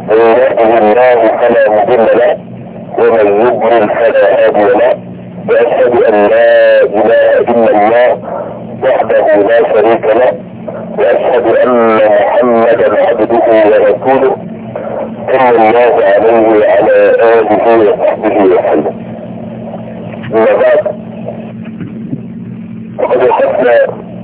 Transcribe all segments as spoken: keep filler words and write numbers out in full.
من يهده الله فلا مضل له ومن يضلل فلا هادي له. واشهد ان لا اله الا الله وحده لا شريك له واشهد ان محمدا عبده ورسوله صلى الله عليه وعلى اله وصحبه وسلم. اما بعد وقد وقفنا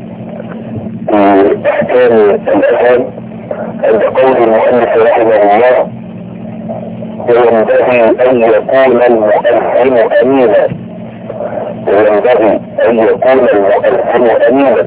في احكام الاذان عند قول المؤلف رحمه الله: وينبغي ان يكون المؤذن امينا وينبغي ان يكون المؤذن امينا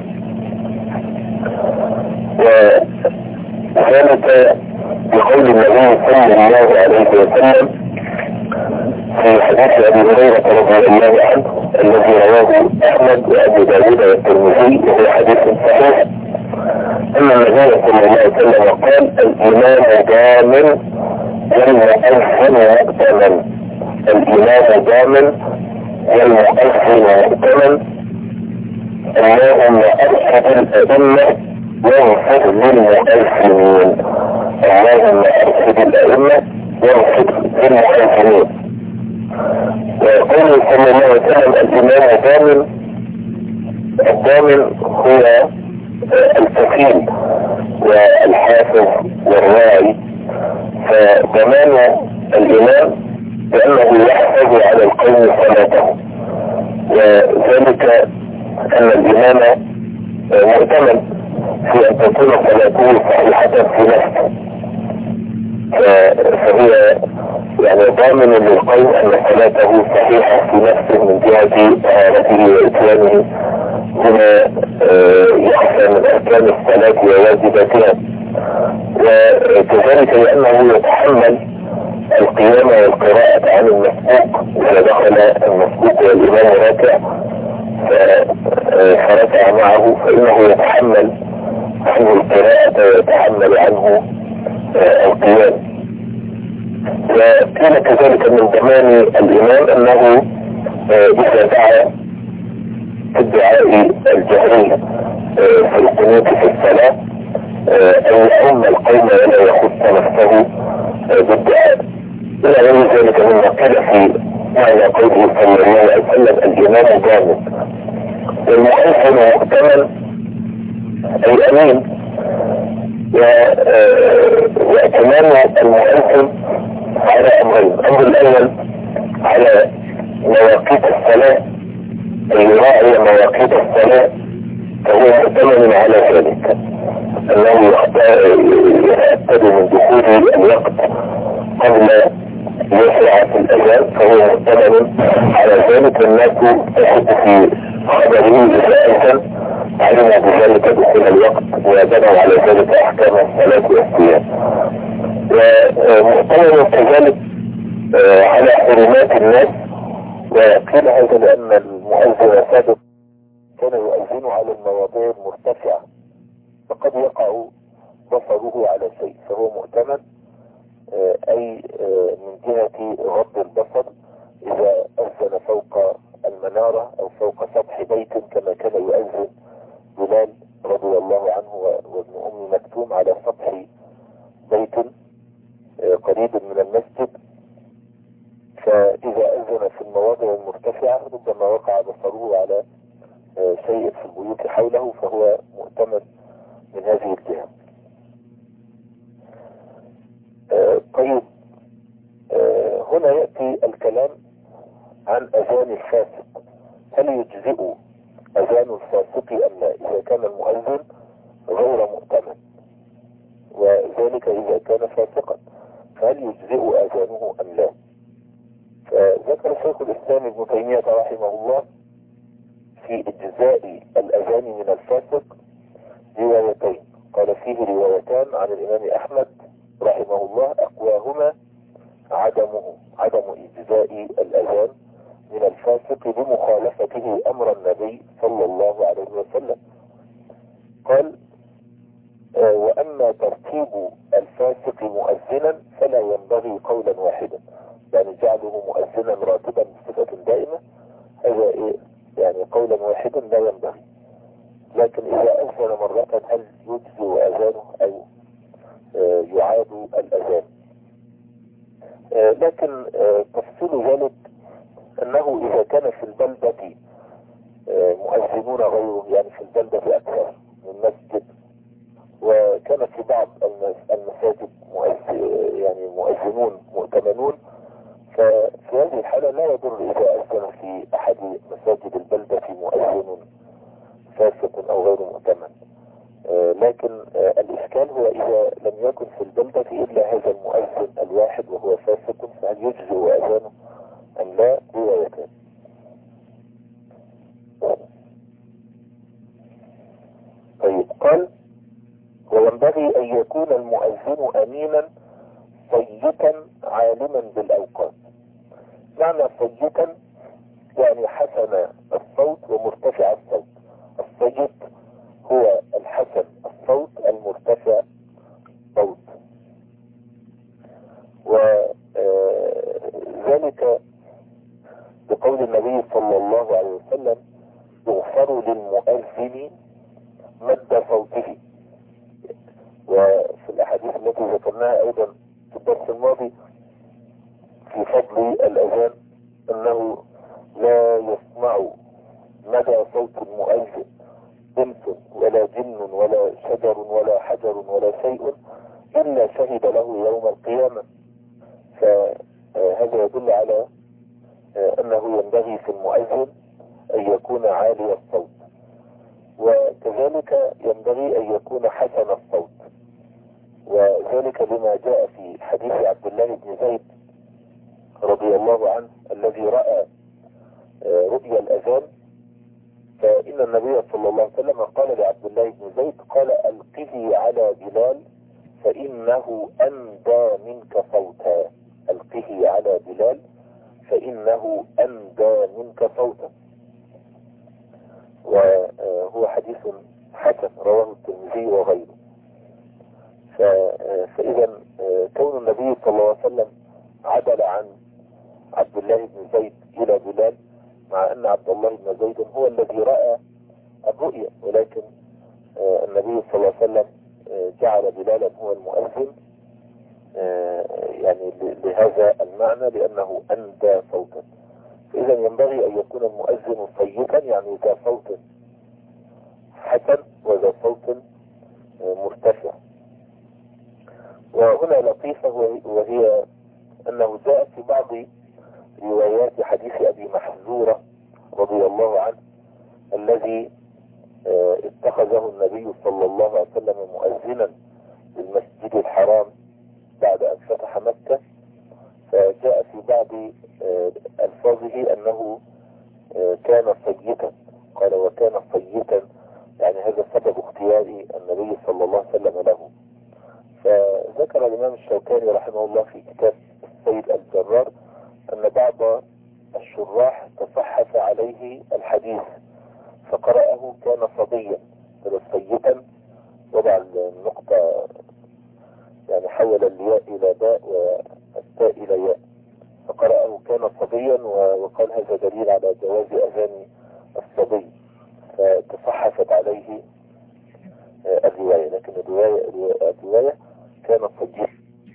وذلك بقول النبي صلى الله عليه وسلم في حديث ابي هريره رضي الله عنه الذي رواه احمد وابو داود والترمذي وهو حديث صحيح ان النبي صلى الله عليه وسلم قال: الامام ضامن والمؤذن مؤتمن. الامام ضامن والمؤذن مؤتمن. اللهم ارشد الائمه واغفر للمؤذنين. اللهم ارشد الائمه واغفر للمؤذنين. ويقول صلى الله عليه وسلم: الامام ضامن. الضامن هو الكفيل والحافظ والراعي. فضمان الامام بانه يحفظ على القوم صلاته، وذلك ان الامام مؤتمن في ان تكون صلاته صحيحه في نفسه، فهي يعني ضامن للقوم ان صلاته صحيحه في نفسه من جهه طهارته واتيانه بما يخشى من اركان الصلاه وواجباتها، وكذلك لانه يتحمل القيام والقراءه عن المسبوق. اذا دخل المسبوق والامام راكع فركع معه فانه يتحمل عنه القراءه ويتحمل عنه القيام. وكان كذلك من ضمان الامام انه اذا دعا في الدعاء الجهري في القنوت في الصلاة ان يؤم القوم ولا يخص نفسه بالدعاء الى غير ذلك مما قيل في معنى قوله صلى الله عليه وسلم: الامام ضامن والمؤذن مؤتمن اي امين. وائتمان المؤذن على امرين: الامر الاول على مواقيت الصلاه، أن يراعي مواقيت الصلاة، فهو مؤتمن على ذلك أنه يتأكد من دخول الوقت قبل يشرع في الأذان، فهو مؤتمن على ذلك. الناس تحب في خبره إذا أذن علموا بذلك دخول الوقت وبنوا على ذلك أحكام الصلاة والصيام. ومؤتمن كذلك على حرمات الناس. وقيل هذا لأن المؤذن السابق كان يؤذن على المواضيع المرتفعة فقد يقع بصره على شيء، فهو مؤتمن أي من جهة غض البصر إذا أذن فوق المنارة أو فوق سطح بيت كما كان يؤذن بلال رضي الله عنه وابن أم مكتوم على سطح بيت قريب من المسجد. فإذا أذن في المواضع المرتفعة ربما وقع بصره على شيء في البيوت حوله، فهو مؤتمن من هذه الجهة. طيب، هنا يأتي الكلام عن أذان الفاسق. هل يجزئ أذان الفاسق أم لا إذا كان المؤذن غير مؤتمن، وذلك إذا كان فاسقا، فهل يجزئ أذانه أم لا؟ فذكر شيخ الإسلام ابن تيمية رحمه الله في إجزاء الأذان من الفاسق روايتين. قال فيه روايتان عن الإمام أحمد رحمه الله أقواهما عدمه عدم إجزاء الأذان من الفاسق بمخالفته أمر النبي صلى الله عليه وسلم. قال: وأما ترتيب الفاسق مؤذنا فلا ينبغي قولا واحدا، يعني جعله مؤذنا راتبا بصفة دائمة، هذا إيه يعني قولا واحدا لا ينبغي. لكن إذا أذن مرة هل يجزي أذانه أو يعاد الأذان؟ لكن تفصيل ذلك أنه إذا كان في البلدة مؤذنون غيرهم، يعني في البلدة أكثر من مسجد، وكان في بعض المساجد يعني مؤذنون مؤتمنون، ففي هذه الحالة لا يضر إذا أذن في أحد مساجد البلدة مؤذن فاسق أو غير مؤتمن. لكن الإشكال هو إذا لم يكن في البلدة إلا هذا المؤذن الواحد وهو فاسق، فهل يجزئ أذانه أم لا؟ روايتان. طيب، قال: وينبغي أن يكون المؤذن أمينا صيتا عالما بالأوقات. معنى صيتا يعني حسن الصوت ومرتفع الصوت. الصيت هو الحسن الصوت المرتفع الصوت، وذلك بقول النبي صلى الله عليه وسلم: يغفر للمؤذن مد صوته. وفي الأحاديث التي ذكرناها أيضا في الدرس الماضي في فضل الأذان أنه لا يسمع مدى صوت المؤذن إنس ولا جن ولا شجر ولا حجر ولا شيء إلا شهد له يوم القيامة. فهذا يدل على أنه ينبغي في المؤذن أن يكون عالي الصوت، وكذلك ينبغي أن يكون حسن الصوت، وذلك لما جاء في حديث عبد الله بن زيد رضي الله عنه الذي رأى رؤيا الأذان. فإن النبي صلى الله عليه وسلم قال لعبد الله بن زيد، قال: ألقه على بلال فإنه أندى منك صوتا. ألقه على بلال فإنه أندى منك صوتا. وهو حديث حسن رواه الترمذي وغيره. فإذا كون النبي صلى الله عليه وسلم عدل عن عبد الله بن زيد إلى بلال، مع أن عبد الله بن زيد هو الذي رأى الرؤيا، ولكن النبي صلى الله عليه وسلم جعل بلالا هو المؤذن يعني لهذا المعنى، لأنه أندى صوتا. فإذا ينبغي أن يكون المؤذن صيتا، يعني ذا صوت حسن وذا صوت مرتفع. وهنا لطيفة، وهي أنه جاء في بعض روايات حديث أبي محذورة رضي الله عنه الذي اتخذه النبي صلى الله عليه وسلم مؤذنا للمسجد الحرام بعد أن فتح مكة. فجاء في بعض ألفاظه أنه كان صيتا، قال: وكان صيتا، يعني هذا سبب اختيار النبي صلى الله عليه وسلم له. فذكر الإمام الشوكاني رحمه الله في كتاب السيد الجرار أن بعض الشراح تصحف عليه الحديث فقرأه كان صبيا، صيتا، وضع النقطة يعني حول الياء إلى باء والتاء إلى ياء، فقرأه كان صبيا، وقال هذا دليل على جواز أذان الصبي، فتصحفت عليه الرواية. لكن الرواية, الرواية كان صبيا.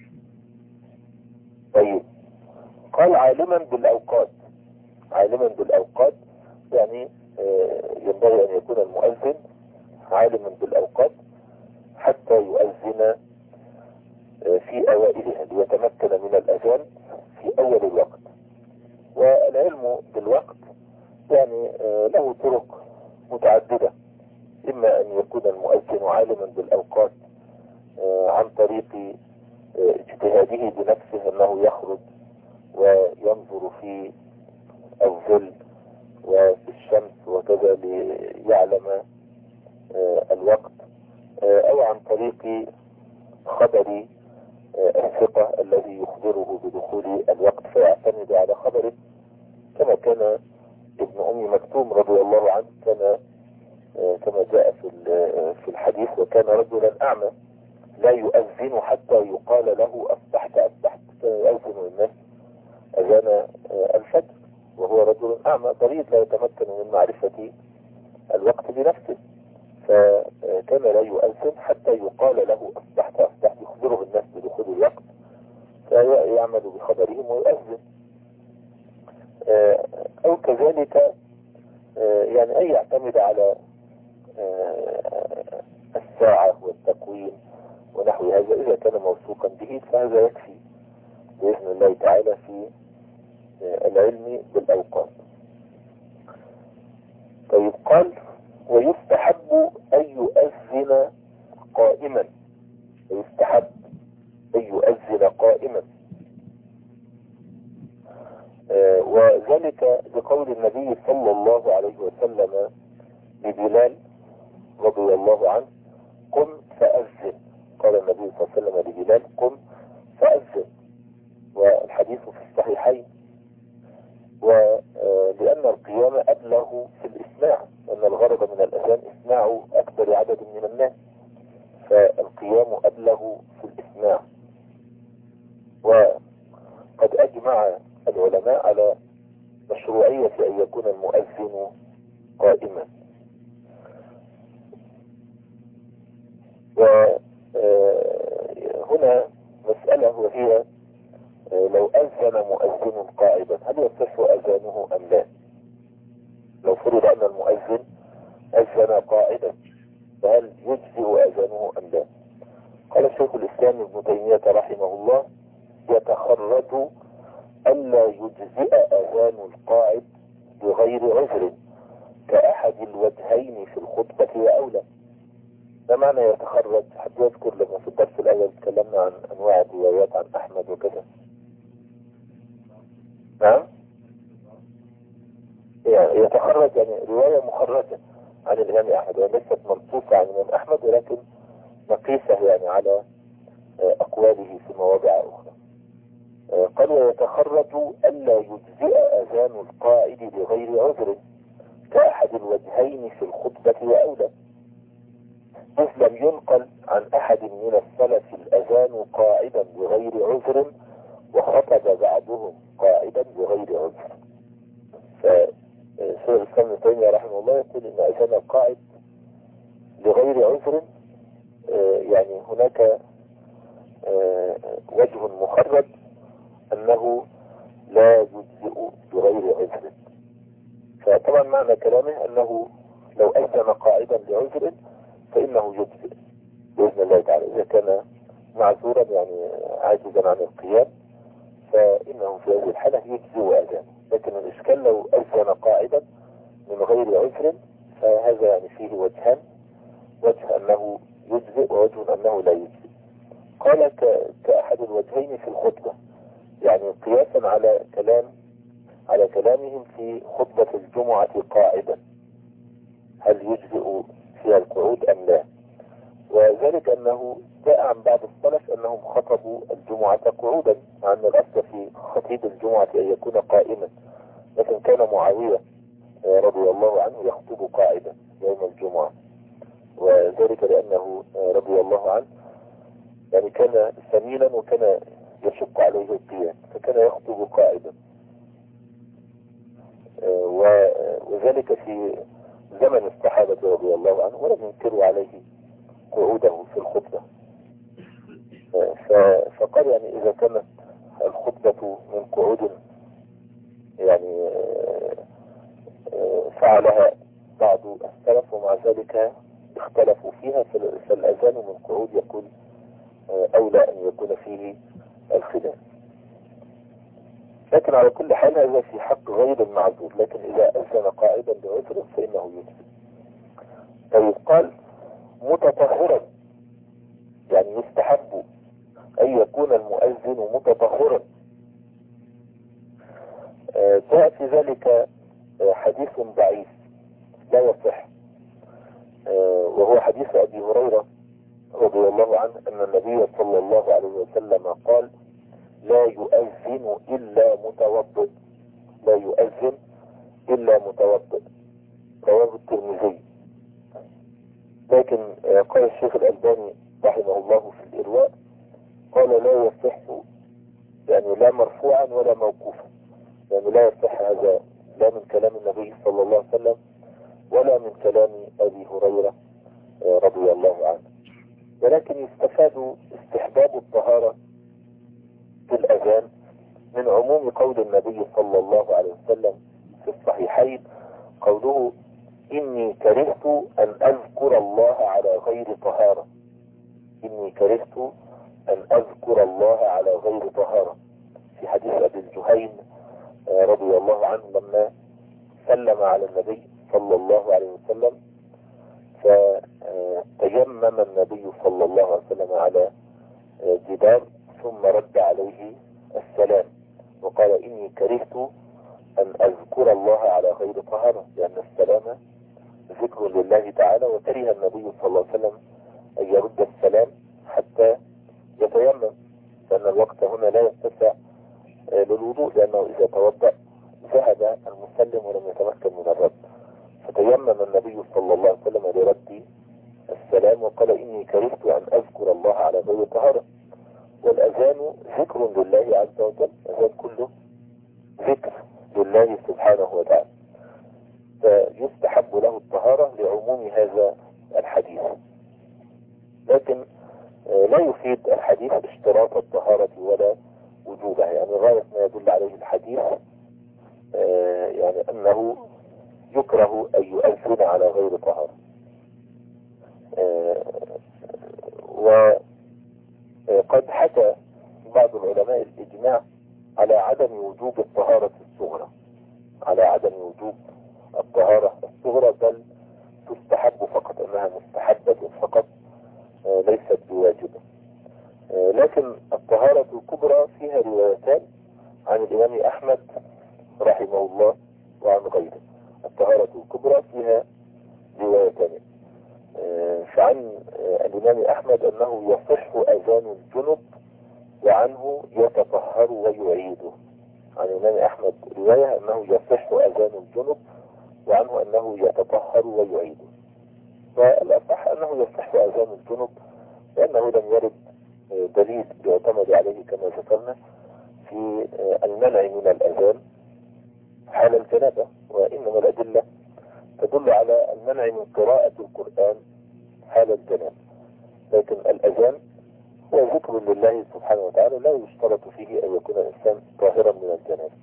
طيب، قال: عالما بالأوقات. عالما بالأوقات يعني ينبغي أن يكون المؤذن عالما بالأوقات حتى يؤذن في أوائلها ليتمكن من الأذان في أول الوقت. والعلم بالوقت يعني له طرق متعددة، إما أن يكون المؤذن عالما بالأوقات عن طريق اجتهاده بنفسه أنه يخرج وينظر في الظل وفي الشمس وكذا ليعلم الوقت، أو عن طريق خبر الثقة الذي يخبره بدخول الوقت فيعتمد على خبره، كما كان ابن أم مكتوم رضي الله عنه كان كما جاء في في الحديث: وكان رجلا أعمى لا يؤذن حتى يقال له أصبحت أصبحت، يؤذن الناس أذان الفجر وهو رجل أعمى ضرير لا يتمكن من معرفة الوقت بنفسه، فكان لا يؤذن حتى يقال له أصبحت أصبحت، يخبره الناس بدخول الوقت فيعمل بخبرهم ويؤذن. أو كذلك يعني أن يعتمد على الساعة والتقويم ونحو هذا إذا كان موثوقا به، فهذا يكفي بإذن الله تعالى في العلم بالأوقات. طيب قال ويستحب أن يؤذن قائما، ويستحب أن يؤذن قائما، آه وذلك لقول النبي صلى الله عليه وسلم لبلال رضي الله عنه قم فأذن. قال النبي صلى الله عليه وسلم لبلال قم فأذن، والحديث في الصحيحين. ولأن القيام أبلغ في الإسماع، أن الغرض من الأذان إسماع أكبر عدد من الناس، فالقيام أبلغ في الإسماع. وقد أجمع العلماء على مشروعية أن يكون المؤذن قائما. وهنا مسألة وهي لو أذن مؤذن قاعدا هل يصح أذانه أم لا؟ لو فرض أن المؤذن أذن قاعدا فهل يجزئ أذانه أم لا؟ قال شيخ الإسلام ابن تيمية رحمه الله يتخرج ألا يجزئ أذان القاعد بغير عذر كأحد الوجهين في الخطبة وأولى. ما معنى يتخرج؟ حد يذكر لما في الدرس الأول تكلمنا عن أنواع الروايات عن أحمد وكذا. نعم، يعني يتخرج يعني رواية مخرجة عن الإمام أحمد، وليست منصوصة عن الإمام أحمد ولكن مقيسة يعني على أقواله في مواضع أخرى. قال ويتخرج ألا يجزئ أذان القائد بغير عذر كأحد الوجهين في الخطبة وأولى، إذ لم ينقل عن أحد من السلف الأذان قاعدا بغير عذر وخطب بعضهم قاعدا بغير عذر. فشيخ الإسلام ابن تيمية رحمه الله يقول إن أذان القاعد بغير عذر يعني هناك وجه مخرج أنه لا يجزئ بغير عذر. فطبعا معنى كلامه أنه لو أذن قاعدا لعذر فإنه يجزئ بإذن الله تعالى. إذا كان معذورا يعني عاجزا عن القيام فإنه في هذه الحالة يجزئ أذان. لكن الإشكال لو أذن قاعدا من غير عذر فهذا يعني فيه وجهان، وجه أنه يجزئ ووجه أنه لا يجزئ. قال كأحد الوجهين في الخطبة، يعني قياسا على كلام على كلامهم في خطبة الجمعة قاعدا هل يجزئ فيها القعود أم لا؟ وذلك أنه جاء عن بعض السلف أنهم خطبوا الجمعة قعودا، مع أن الأصل في خطيب الجمعة أن يكون قائما، لكن كان معاوية رضي الله عنه يخطب قاعدا يوم الجمعة، وذلك لأنه رضي الله عنه يعني كان سمينا وكان يشق عليه القيام فكان يخطب قاعدا. وذلك في زمن الصحابة رضي الله عنه ولم ينكروا عليه قعوده في الخطبة. فقال يعني إذا كانت الخطبة من قعود يعني فعلها بعض السلف ومع ذلك اختلفوا فيها فالأذان من قعود يقول أولى أن يكون فيه الخلاف. لكن على كل حال هذا في حق غير المعذور، لكن إذا أذن قاعدا بعذر فإنه يجزئ. طيب قال متطهرا، يعني يستحب أن يكون المؤذن متطهرا. جاء في ذلك حديث ضعيف لا يصح، وهو حديث أبي هريرة رضي الله عنه أن النبي صلى الله عليه وسلم قال لا يؤذن إلا متوضئ، لا يؤذن إلا متوضئ، رواه الترمذي. لكن قال الشيخ الألباني رحمه الله في الإرواء قال لا يصح، يعني لا مرفوعا ولا موقوفا، يعني لا يصح هذا لا من كلام النبي صلى الله عليه وسلم ولا من كلام أبي هريرة رضي الله عنه. ولكن يستفاد استحباب الطهارة في الأذان الأذان من عموم قول النبي صلى الله عليه وسلم في الصحيحين قوله إني كرهت أن أذكر الله على غير طهارة. إني كرهت أن أذكر الله على غير طهارة في حديث أبي الجهيم رضي الله عنه لما سلم على النبي صلى الله عليه وسلم فتيمم النبي صلى الله عليه وسلم على جدار ثم رد عليه السلام وقال إني كرهت أن أذكر الله على غير طهارة، لأن السلام ذكر لله تعالى، وكره النبي صلى الله عليه وسلم أن يرد السلام حتى يتيمم، لأن الوقت هنا لا يتسع للوضوء، لأنه إذا توضأ ذهب المسلم ولم يتمكن من الرد، فتيمم النبي صلى الله عليه وسلم لرد السلام وقال إني كرهت أن أذكر الله على غير طهارة. والأذان ذكر لله عز وجل، الأذان كله ذكر لله سبحانه وتعالى، فيستحب له الطهارة لعموم هذا الحديث. لكن لا يفيد الحديث اشتراط الطهارة ولا وجوبها، يعني غاية ما يدل عليه الحديث يعني أنه يكره أن يؤذن على غير طهارة. وقد حكى بعض العلماء الإجماع على عدم وجوب الطهارة الصغرى، على عدم وجوب الطهارة الصغرى، بل تستحب فقط، أنها مستحبة فقط ليست بواجبة. لكن الطهارة الكبرى فيها روايتان عن الإمام أحمد رحمه الله وعن غيره. الطهارة الكبرى فيها روايتان، فعن الإمام أحمد أنه يصح أذان الجنب وعنه يتطهر ويعيده. عن الإمام أحمد رواية أنه يصح أذان الجنب وعنه أنه يتطهر ويعيده، والأصح أنه يصح أذان الجنب لأنه لم يرد دليل يعتمد عليه كما ذكرنا في المنع من الأذان حال الجنابة، وإنما الأدلة تدل على المنع من قراءة القرآن حال الجنابة. لكن الأذان هو ذكر لله سبحانه وتعالى، لا يشترط فيه أن يكون الإنسان طاهرا من الجنابة.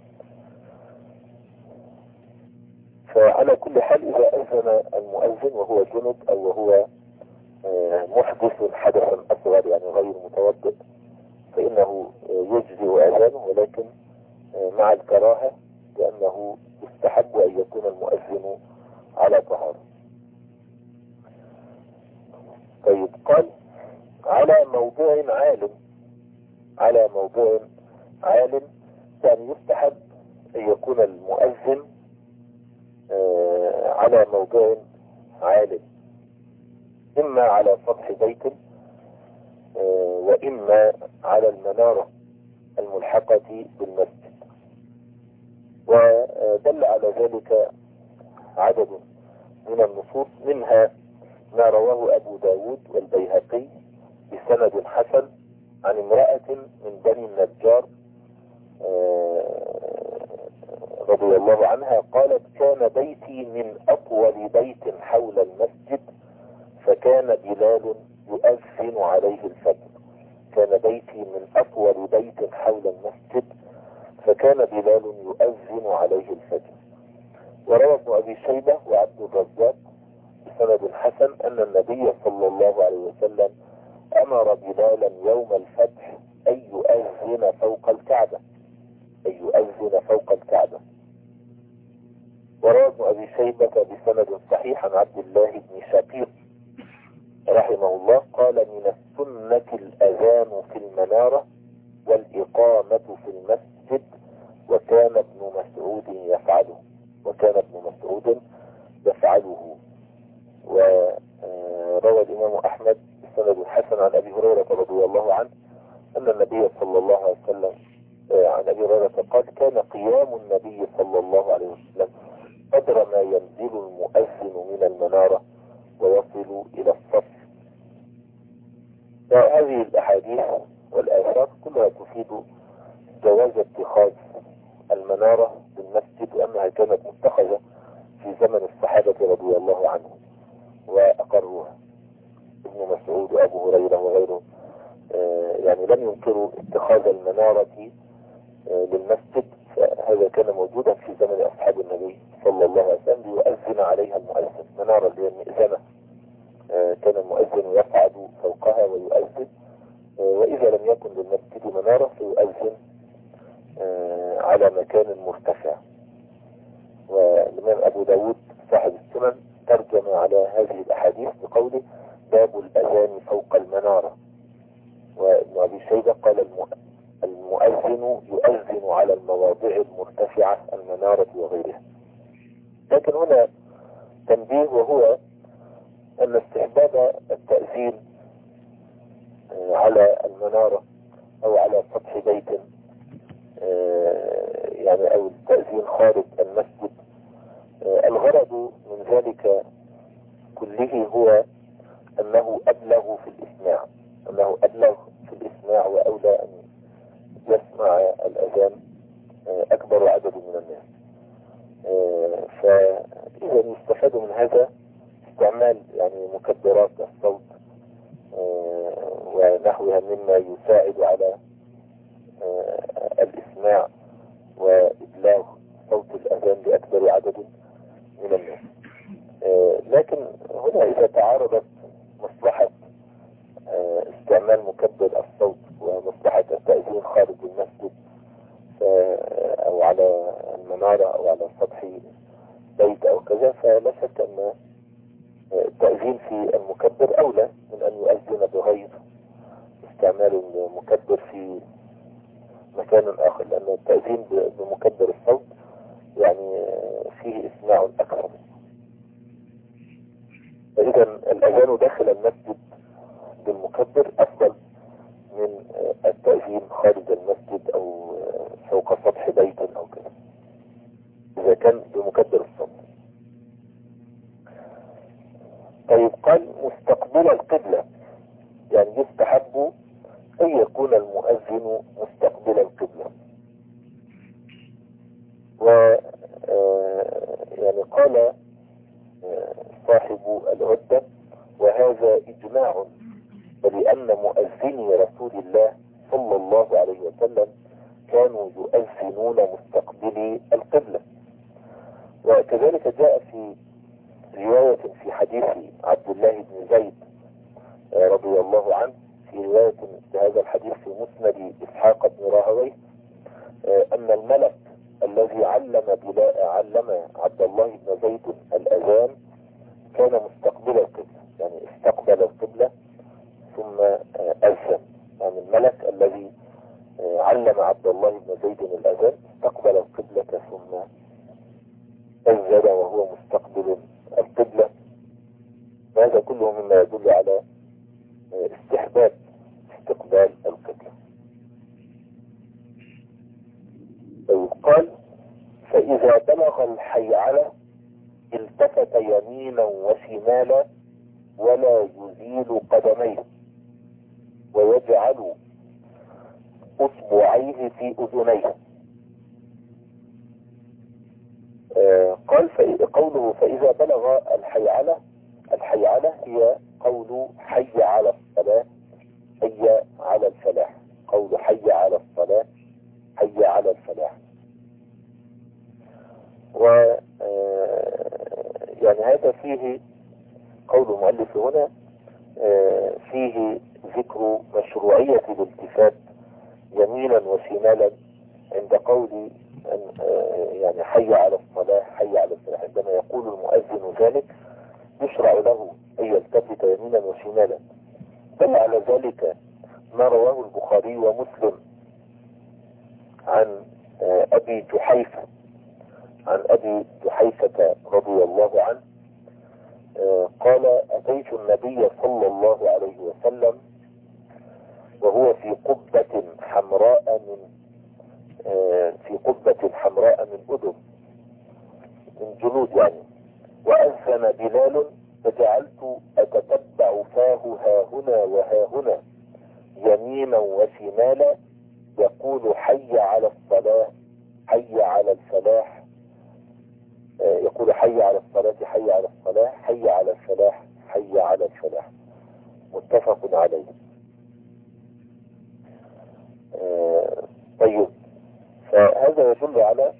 فعلى كل حال إذا أذن المؤذن وهو جنب أو وهو محدث حدثا أصغر يعني غير متوضئ فإنه يجزئ أذانه، ولكن مع الكراهة، لأنه يستحب أن يكون المؤذن على طهارة. طيب، قال على موضوع عالم. على موضوع عالم يعني يستحب أن يكون المؤذن على موضوع عالم، إما على سطح بيت وإما على المنارة الملحقة بالمسجد. ودل على ذلك عدد من النصوص، منها ما رواه أبو داود والبيهقي بسند حسن عن امرأة من بني النجار رضي الله عنها قالت كان بيتي من أطول بيت حول المسجد فكان بلال يؤذن عليه الفجر. كان بيتي من أطول بيت حول المسجد فكان بلال يؤذن عليه الفجر. وروى ابن أبي شيبة وعبد الرزاق بسند حسن أن النبي صلى الله عليه وسلم أمر بلالا يوم الفتح أن يؤذن فوق الكعبة أن يؤذن فوق الكعبة. وروى ابن أبي شيبة بسند صحيح عن عبد الله بن شقيق رحمه الله قال من السنة الأذان في المنارة والإقامة في المسجد، وكان ابن مسعود يفعله وكان ابن مسعود يفعله. وروى الإمام أحمد بسند حسن عن أبي هريرة رضي الله عنه أن النبي صلى الله عليه وسلم عن أبي هريرة قال كان قيام النبي صلى الله عليه وسلم قدر ما ينزل المؤذن من المنارة ويصل إلى الصف. فهذه الأحاديث والآثار كلها تفيد جواز اتخاذ المنارة بالمسجد، وأنها كانت متخذة في زمن الصحابة رضي الله عنهم وأقروها. ابن مسعود وأبو هريرة وغيره يعني لم ينكروا اتخاذ المنارة للمسجد، فهذا كان موجودا في زمن أصحاب النبي صلى الله عليه وسلم ليؤذن عليها المؤذن. منارة اللي هي المئذنة، كان المؤذن يصعد فوقها ويؤذن، وإذا لم يكن للمسجد منارة فيؤذن على مكان مرتفع. والإمام أبو داود صاحب السنن ترجم على هذه الأحاديث بقوله باب الأذان فوق المنارة. وابن أبي شيبة قال المؤذن يؤذن على المواضع المرتفعة المنارة وغيرها. لكن هنا تنبيه، وهو أن استحباب التأذين على المنارة أو على سطح بيت يعني أو التأذين خارج المسجد، الغرض من ذلك كله هو أنه أبلغ في الإسماع، أنه أبلغ في الإسماع وأولى أن يسمع الأذان أكبر عدد من الناس. فإذا يستفاد من هذا استعمال يعني مكبرات الصوت ونحوها مما يساعد على الإسماع وإبلاغ صوت الأذان لأكبر عدد من الناس. لكن هنا إذا تعارضت مصلحة استعمال مكبر الصوت ومصلحة التأذين خارج المسجد أو على المنارة أو على سطح بيت أو كذا، فلا شك أن التأذين في المكبر أولى من أن يؤذن بغير استعمال المكبر في مكان آخر، لأن التأذين بمكبر الصوت يعني فيه إسماع أكثر. فإذا الأذان داخل المسجد بالمكبر أفضل من التأذين خارج المسجد أو فوق سطح بيت أو كذا إذا كان بمكبر الصوت. طيب، قال مستقبل القبلة، يعني يستحب أن يكون المؤذن مستقبل القبلة. و يعني قال صاحب العدة وهذا إجماع، ولأن مؤذني رسول الله صلى الله عليه وسلم كانوا يؤذنون مستقبلي القبلة. وكذلك جاء في رواية في حديث عبد الله بن زيد رضي الله عنه، في رواية بهذا الحديث في مسند إسحاق بن راهويه، أن الملك الذي علم بلا علم عبد الله بن زيد الأذان كان مستقبل القبلة، يعني استقبل القبلة ثم أذن. يعني الملك الذي علم عبد الله بن زيد الأذان استقبل القبلة ثم أذن وهو مستقبل القبلة. هذا كله مما يدل على استحباب استقبال القبلة. قال فإذا بلغ الحيعلة التفت يمينا وشمالا ولا يزيل قدميه ويجعل أصبعيه في أذنيه. آه قال قوله فإذا بلغ الحيعلة، الحيعلة هي قول حي على الصلاة، حي على الفلاح، قول حي على الصلاة، حي على الفلاح. و يعني هذا فيه قول المؤلف هنا فيه ذكر مشروعية الالتفات يمينا وشمالا عند قول يعني حي على الصلاة، حي على الفلاح. عندما يقول المؤذن ذلك يشرع له أن يلتفت يمينا وشمالا. بل على ذلك ما رواه البخاري ومسلم عن أبي جحيفة عن أبي جحيفة رضي الله عنه قال أتيت النبي صلى الله عليه وسلم وهو في قبة حمراء من في قبة حمراء من أدم من جلود يعني، وأذن بلال فجعلت أتتبع فاه ها هنا وها هنا يمينا وشمالا يقول حي على الصلاة، حي على الفلاح، يقول حي على الصلاة، حي على الصلاة، حي على الفلاح، حي على الفلاح. متفق عليه. فهذا يدل على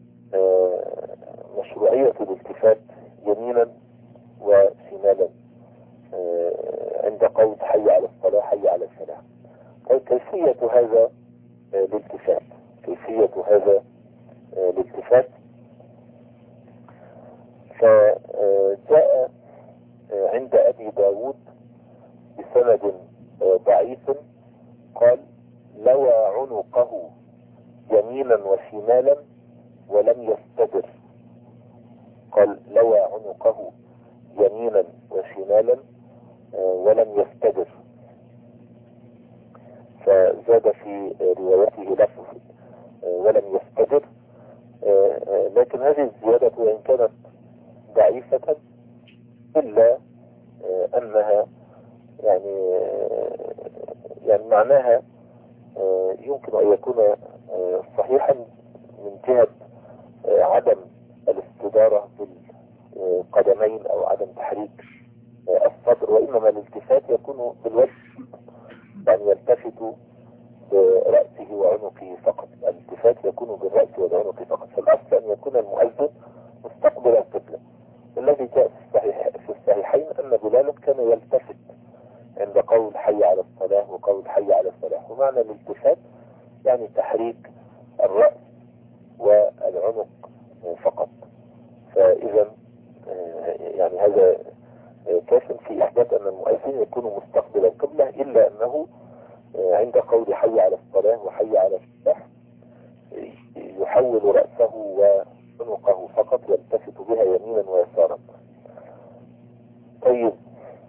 مشروعية الالتفات يمينا وشمالا عند قول حي على الصلاة حي على الفلاح. كيفية هذا الالتفات كيفية هذا الالتفات فجاء عند أبي داود بسند ضعيف قال لوى عنقه يمينا وشمالا ولم يستدر. قال لوى عنقه يمينا وشمالا ولم يستدر. فزاد في روايته لفظ ولم يستدر، لكن هذه الزيادة وإن كانت ضعيفة إلا أنها يعني يعني معناها يمكن أن يكون صحيحا من جهة عدم الاستدارة بالقدمين أو عدم تحريك الصدر، وإنما الالتفات يكون بالوجه، يعني يلتفت برأسه وعنقه فقط. الالتفات يكون بالرأس والعنق فقط. فالأصل أن يكون المؤذن مستقبل القبلة. الذي جاء في الصحيح في الصحيحين أن بلالا كان يلتفت عند قول حي على الصلاة وقول حي على الفلاح. ومعنى الالتفات يعني تحريك الرأس والعنق فقط. فإذا يعني هذا كاف في إثبات أن المؤذن يكون مستقبل القبلة، إلا أنه عند قول حي على الصلاة وحي على الفلاح يحول رأسه وعنقه فقط، يلتفت بها يمينا ويسارا. طيب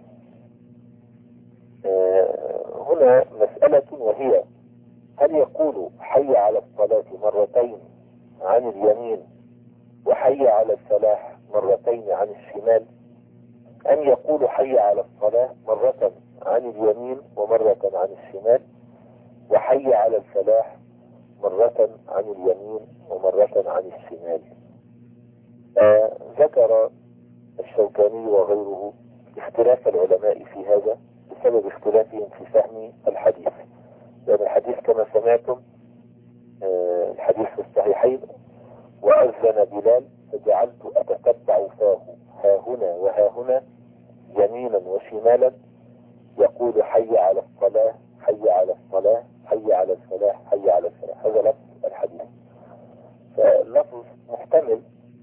هنا مسألة، وهي هل يقول حي على الصلاة مرتين عن اليمين وحي على الفلاح مرتين عن الشمال، أن يقول حي على الصلاة مرة عن اليمين ومرة عن الشمال، وحي على الفلاح مرة عن اليمين ومرة عن الشمال؟ آه ذكر الشوكاني وغيره اختلاف العلماء في هذا بسبب اختلافهم في فهم الحديث. لأن الحديث كما سمعتم آه الحديث في الصحيحين وأذن بلال فجعلت أتتبع فاه ها هنا وها هنا يمينا وشمالا يقول حي على الصلاة حي على الصلاة حي على الفلاح حي على الفلاح. هذا لفظ الحديث. فاللفظ محتمل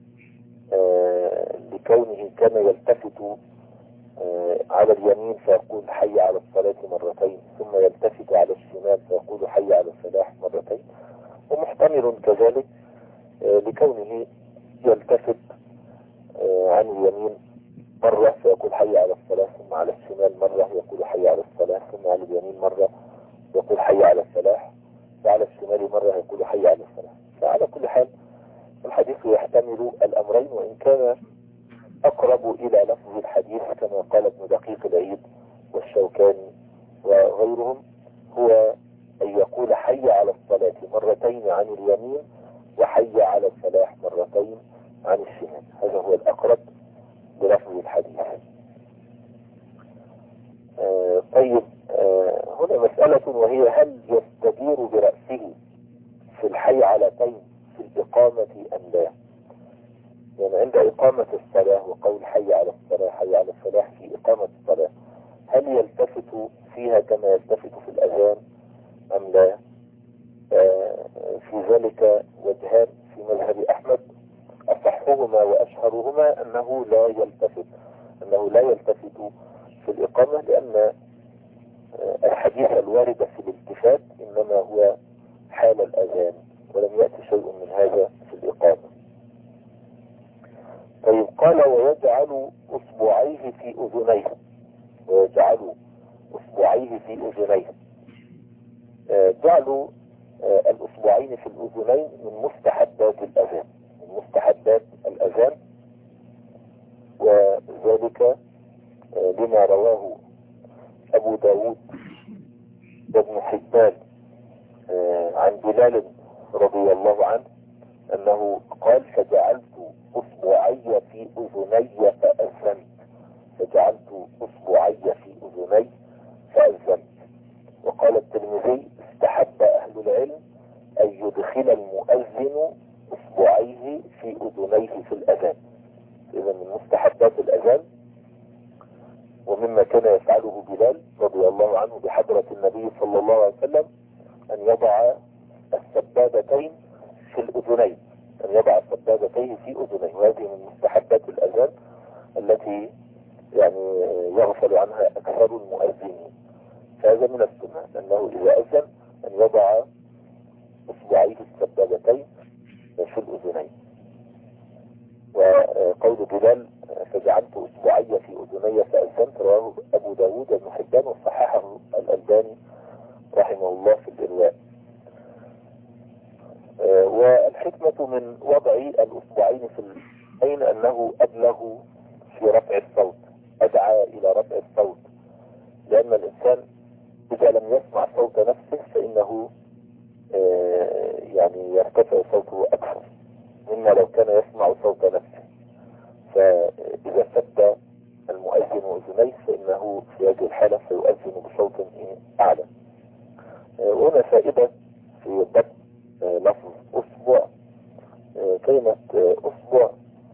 آه لكونه كان يلتفت آه على اليمين فيقول حي على الصلاة مرتين، ثم يلتفت على الشمال فيقول حي على الفلاح مرتين. ومحتمل كذلك آه لكونه يلتفت آه عن اليمين مرة فيقول حي على الصلاة، ثم على الشمال مرة يقول حي على الصلاة، ثم على اليمين مرة يقول حي على الفلاح، وعلى الشمال مرة يقول حي على الفلاح. فعلى كل حال الحديث يحتمل الأمرين، وإن كان أقرب إلى لفظ الحديث كما قال ابن دقيق العيد والشوكاني وغيرهم هو أن يقول حي على الصلاة مرتين عن اليمين وحي على الفلاح مرتين عن الشمال. هذا هو الأقرب بلفظ الحديث. آه طيب آه هنا مسألة، وهي هل يستدير برأسه في الحي علتين في الإقامة أم لا؟ يعني عند إقامة الصلاة وقول حي على الصلاة حي على الفلاح في إقامة الصلاة، هل يلتفت فيها كما يلتفت في الأذان أم لا؟ آه في ذلك وجهان في مذهب أحمد، أصحهما وأشهرهما أنه لا يلتفت أنه لا يلتفت في الإقامة، لأن الحديث الوارد في الالتفات إنما هو حال الأذان، ولم يأتي شيء من هذا في الإقامة. طيب قال ويجعل أصبعيه في أذنيه ويجعل أصبعيه في أذنيه. جعل الأصبعين في الأذنين من مستحبات الأذان من مستحبات الأذان وذلك لما رواه أبو داود وابن حبان عن بلال رضي الله عنه أنه قال فجعلت أصبعي في أذني فأذنت فجعلت أصبعي في أذني فأذنت. وقال الترمذي استحب أهل العلم أن يدخل يدخل المؤذن اصبعيه في اذنيه في الاذان. اذا من مستحبات الاذان ومما كان يفعله بلال رضي الله عنه بحضرة النبي صلى الله عليه وسلم ان يضع السبابتين في الاذنين، ان يضع سبابتيه في اذنيه، وهذه من مستحبات الاذان التي يعني يغفل عنها اكثر المؤذنين. فهذا من السنة انه اذا اذن ان يضع اصبعيه السبابتين في الاذنين. وقول بلال فجعلت اصبعي في اذني فاذنت رواه ابو داود بن حبان وصححه الالباني رحمه الله في الارواء. والحكمة من وضع الاصبعين في الاذنين انه ابلغ في رفع الصوت، ادعى الى رفع الصوت، لان الانسان اذا لم يسمع صوت نفسه فانه يعني يرتفع صوته اكثر مما لو كان يسمع صوت نفسه. فاذا سد المؤذن اذنيه فانه في هذه الحالة سيؤذن بصوت اعلى. وهنا فائدة في ضبط لفظ اصبع. كلمة اصبع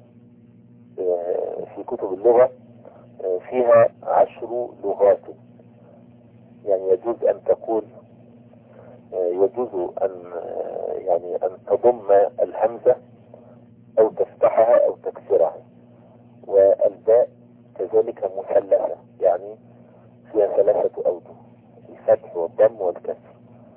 في كتب اللغة فيها عشر لغات، يعني يجوز ان تقول يجوز ان يعني ان تضم الهمزة او تفتحها او تكسرها. والباء كذلك مثلثة، يعني فيها ثلاثة اوجه، الفتح والضم والكسر.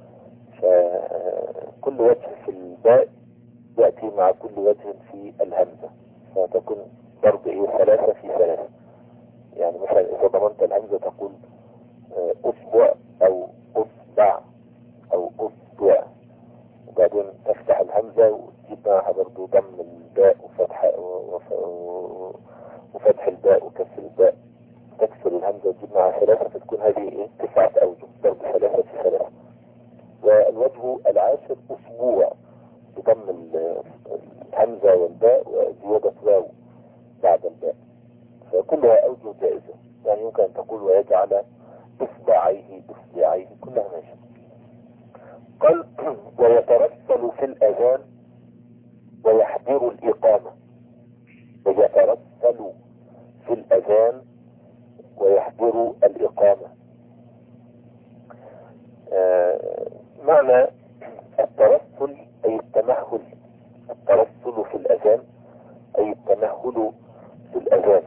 فكل وجه في الباء يأتي مع كل وجه في الهمزة، فتكون ضرب ايه ثلاثة في ثلاثة. يعني مثلا اذا ضمنت الهمزة تقول اصبع او اصبع او اصبع، وبعدين تفتح الهمزة وتجيب معها برضو ضم الباء وفتح وفتح الباء وكسر الباء، تكسر الهمزة وتجيب معها ثلاثة، فتكون هذه ايه تسعة اوجه، ضرب ثلاثة في ثلاثة. والوجه العاشر اسبوع بضم الهمزة والباء وزيادة واو بعد الباء، فكلها اوجه جائزة. يعني يمكن ان تقول ويجعل اصبعيه اصبعيه، كلها ماشي. قال ويترسل في الاذان ويحضر الاقامة. ويترسل في الاذان ويحضر الاقامة. آه معنى الترسل اي التمهل. الترسل في الاذان اي التمهل في الاذان.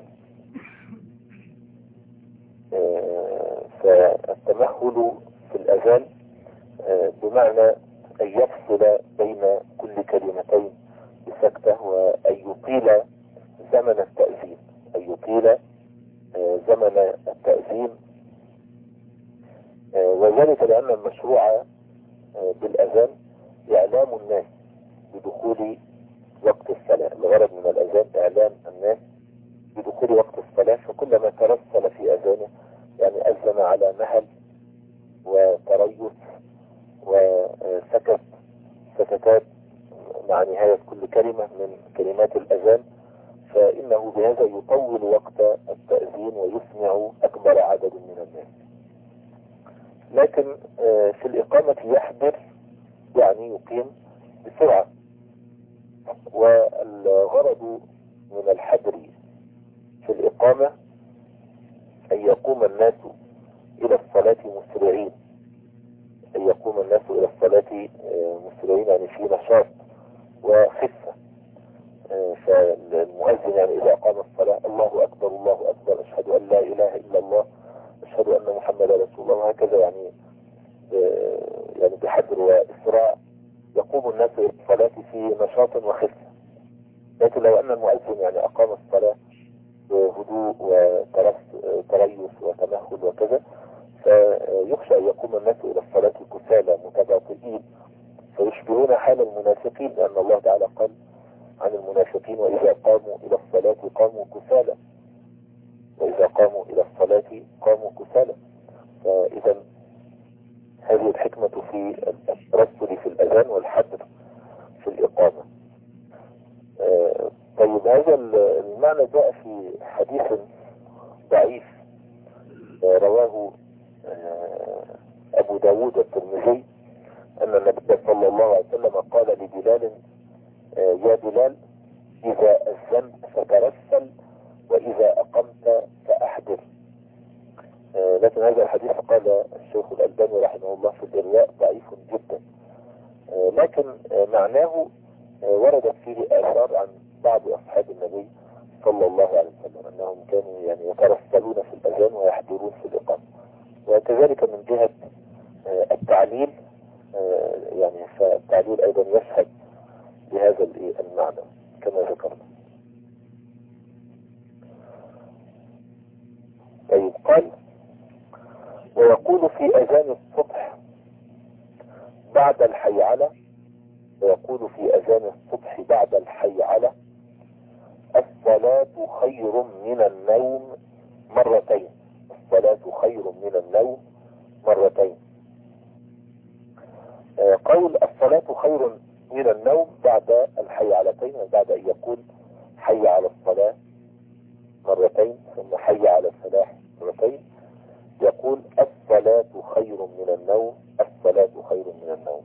آه فالتمهل في الاذان آه بمعنى ان يفصل بين كل كلمتين بسكتة، وان يطيل زمن التأذين، ان يطيل آه زمن التأذين. آه وذلك لان المشروع آه بالاذان اعلام الناس بدخول وقت الصلاة. الغرض من الاذان اعلام الناس بدخول وقت الصلاة. فكلما ترسل في اذانه يعني اذن على مهل وتريث وسكت سكتات مع نهاية كل كلمة من كلمات الأذان، فإنه بهذا يطول وقت التأذين ويسمع أكبر عدد من الناس. لكن في الإقامة يحضر يعني يقيم بسرعة. والغرض من الحضر في الإقامة أن يقوم الناس إلى الصلاة مسرعين، أن يقوم الناس إلى الصلاة مسرعين، يعني في نشاط وخفة. فالمؤذن يعني إذا قام الصلاة الله أكبر الله أكبر أشهد أن لا إله إلا الله أشهد أن محمد رسول الله، وهكذا يعني يعني بحذر وإسراع يقوم الناس إلى الصلاة في نشاط وخفة. لكن لو أن المؤذن يعني أقام الصلاة بهدوء وتريث وتمهل وكذا فيخشى أن يقوم الناس إلى الصلاة كسالى متباطئين فيشبهون حال المنافقين، لأن الله تعالى قال عن المنافقين وإذا قاموا إلى الصلاة قاموا كسالى، وإذا قاموا إلى الصلاة قاموا كسالى. فإذا هذه الحكمة في الترسل في الأذان والحذر في الإقامة. آه طيب هذا المعنى جاء في حديث ضعيف آه رواه آه أبو داود الترمذي أن النبي صلى الله عليه وسلم قال لبلال يا بلال إذا أذنت فترسل وإذا أقمت فأحضر. لكن هذا الحديث قال الشيخ الألباني رحمه الله في الإرواء ضعيف جدا، لكن معناه وردت فيه آثار عن بعض أصحاب النبي صلى الله عليه وسلم أنهم كانوا يعني يترسلون في الأذان ويحضرون في الإقامة. وكذلك من جهة التعليل يعني فالتعليل أيضا يشهد بهذا المعنى كما ذكرنا. طيب قال ويقول في أذان الصبح بعد الحيعلة ويقول في أذان الصبح بعد الحيعلة الصلاة خير من النوم مرتين. الصلاة خير من النوم مرتين. قول الصلاة خير من النوم بعد الحيعلتين، بعد أن يقول حي على الصلاة مرتين ثم حي على الفلاح مرتين، يقول الصلاة خير من النوم، الصلاة خير من النوم.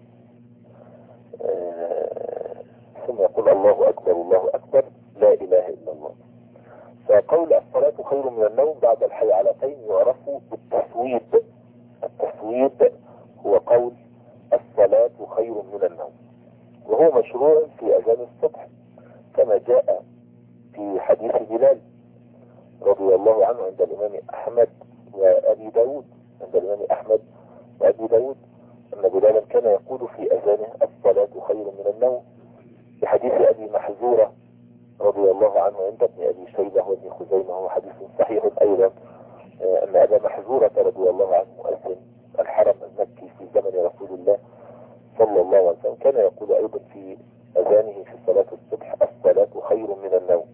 آه ثم يقول الله أكبر الله أكبر لا إله إلا الله. فقول الصلاة خير من النوم بعد الحيعلتين يعرف بالتسويد. التسويد هو قول الصلاة خير من النوم، وهو مشروع في أذان الصبح كما جاء في حديث بلال رضي الله عنه عند الإمام أحمد وأبي داود عند الإمام أحمد وأبي داود أن بلالا كان يقول في أذانه الصلاة خير من النوم. في حديث أبي محذورة رضي الله عنه عند ابن أبي شيبة وابن خزيمة، هو حديث صحيح أيضا، أن أبا محذورة رضي الله عنه مؤذن الحرم المكي في زمن رسول الله صلى الله عليه وسلم كان يقول أيضا في أذانه في صلاة الصبح الصلاة خير من النوم.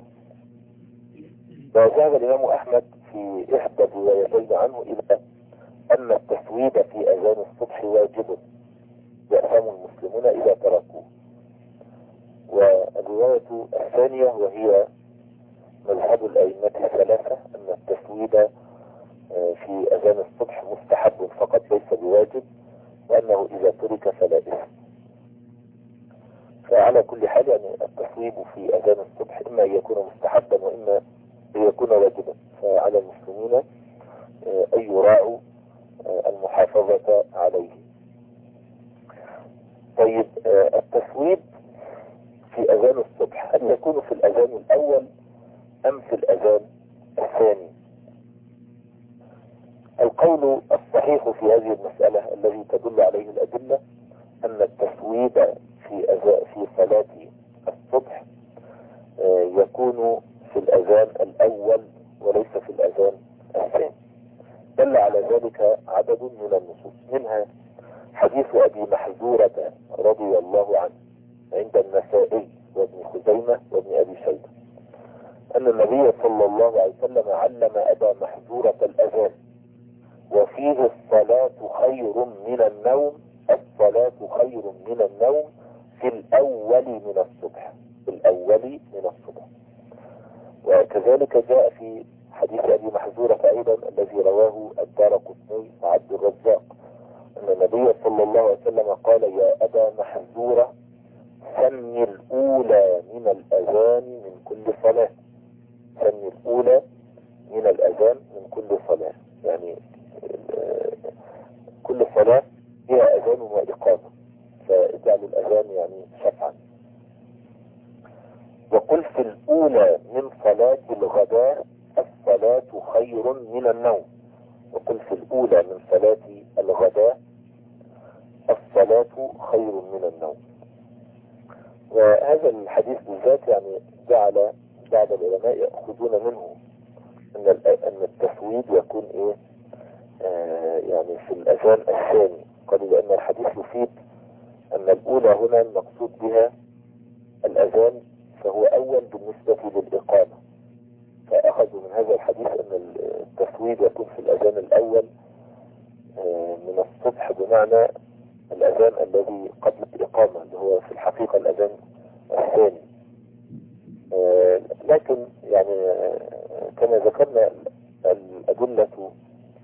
وذهب الإمام أحمد في إحدى الروايتين عنه إلى أن التسويد في أذان الصبح واجب يأثم المسلمون إذا تركوه. والرواية الثانية وهي مذهب الأئمة الثلاثة أن التسويد في أذان الصبح مستحب فقط ليس بواجب، وأنه إذا ترك فلا إثم. فعلى كل حال يعني التسويد في أذان الصبح إما أن يكون مستحبا وإما أن يكون واجبا، فعلى المسلمين أن يراعوا المحافظة عليه. طيب التسويد في أذان الصبح هل يكون في الأذان الأول أم في الأذان الثاني؟ القول الصحيح في هذه المسألة الذي تدل عليه الأدلة أن التسويد في أذان في صلاة الصبح يكون في الأذان الأول وليس في الأذان الثاني. دل على ذلك عدد من النصوص، منها حديث أبي محذورة رضي الله عنه عند النسائي وابن خزيمة وابن أبي شيبة أن النبي صلى الله عليه وسلم علم أبا محذورة الأذان وفيه الصلاة خير من النوم، الصلاة خير من النوم في الأول من الصبح، في الأول من الصبح. وكذلك جاء في حديث أبي محذورة أيضا الذي رواه الدارقطني وعبد الرزاق أن النبي صلى الله عليه وسلم قال يا أبا محذورة سمي الأولى من الأذان من كل صلاة، سمي الأولى من الأذان من كل صلاة، يعني كل صلاة هي أذان وإقامة، فاجعلوا الأذان يعني شفعا. وقل في الأولى من صلاة الغداء الصلاة خير من النوم، وقل في الأولى من صلاة الغداء الصلاة خير من النوم. وهذا الحديث بالذات يعني جعل بعض العلماء يأخذون منه أن أن التسويد يكون إيه آه يعني في الأذان الثاني، قالوا لأن الحديث يفيد أن الأولى هنا المقصود بها الأذان فهو أول بالنسبة للإقامة، فأخذوا من هذا الحديث أن التسويد يكون في الأذان الأول آه من الصبح بمعنى الأذان الذي قبل الإقامة اللي هو في الحقيقة الأذان الثاني. آه لكن يعني آه كما ذكرنا الأدلة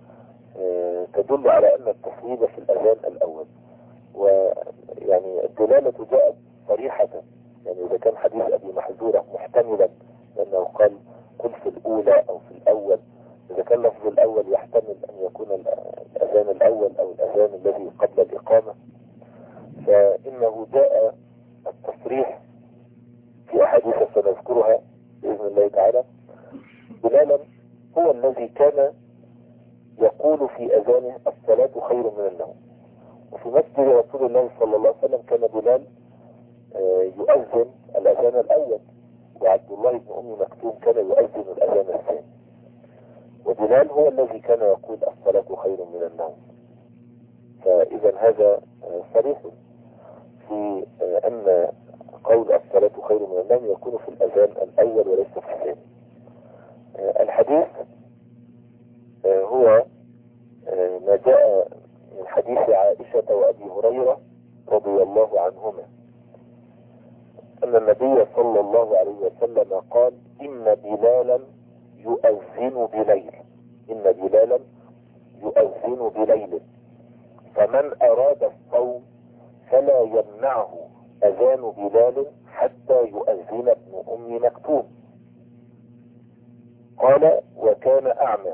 آه تدل على أن التسويد في الأذان الأول، ويعني الدلالة الدلالة جاءت صريحة، يعني إذا كان حديث أبي محذورة محتملا لأنه قال قل في الأولى أو في الأول، إذا كان لفظ الأول يحتمل أن يكون الأذان الأول أو الأذان الذي قبل الإقامة، فإنه جاء التصريح في أحاديث سنذكرها بإذن الله تعالى. بلالا هو الذي كان يقول في أذانه الصلاة خير من النوم. وفي مسجد رسول الله صلى الله عليه وسلم كان بلال يؤذن الأذان الأول، وعبد الله بن أم مكتوم كان يؤذن الأذان الثاني، وبلال هو الذي كان يقول الصلاة خير من النوم. فإذا هذا صريح في أن قول الصلاة خير من النوم يكون في الأذان الأول وليس في الثاني. الحديث هو ما جاء من حديث عائشة وأبي هريرة رضي الله عنهما أن النبي صلى الله عليه وسلم قال إن بلالا يؤذن بليل إن بلالا يؤذن بليل فمن أراد الصوم فلا يمنعه أذان بلال حتى يؤذن ابن أم مكتوم. قال وكان أعمى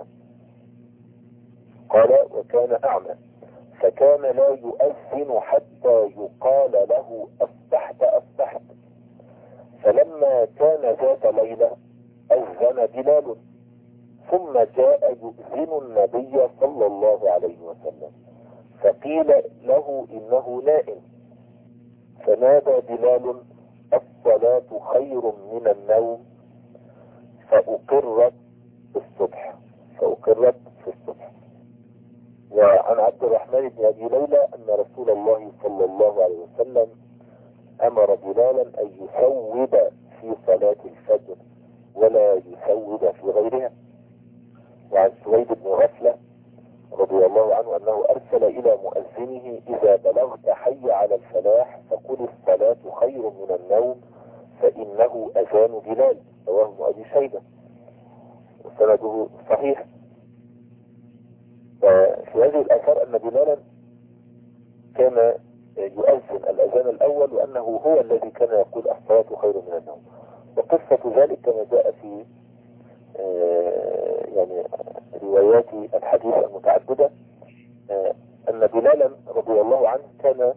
قال وكان أعمى فكان لا يؤذن حتى يقال له أصبحت أصبحت، فلما كان ذات ليلة أذن بلال ثم جاء يؤذن النبي صلى الله عليه وسلم فقيل له إنه نائم، فنادى بلال الصلاة خير من النوم فأقرت في الصبح فأقرت في الصبح. وعن عبد الرحمن بن أبي ليلى أن رسول الله صلى الله عليه وسلم أمر بلالا أن يسود في صلاة الفجر ولا يسود في غيرها. وعن سويد بن غفلة رضي الله عنه أنه أرسل إلى مؤذنه إذا بلغت حي على الفلاح فقل الصلاة خير من النوم فإنه أذان بلال، رواه ابن أبي شيبة وسنده صحيح. ففي هذه الآثار أن بلالا كان يؤذن الأذان الأول وأنه هو الذي كان يقول الصلاة خير من النوم. وقصة ذلك كما جاء في يعني روايات الحديث المتعددة أن بلالا رضي الله عنه كان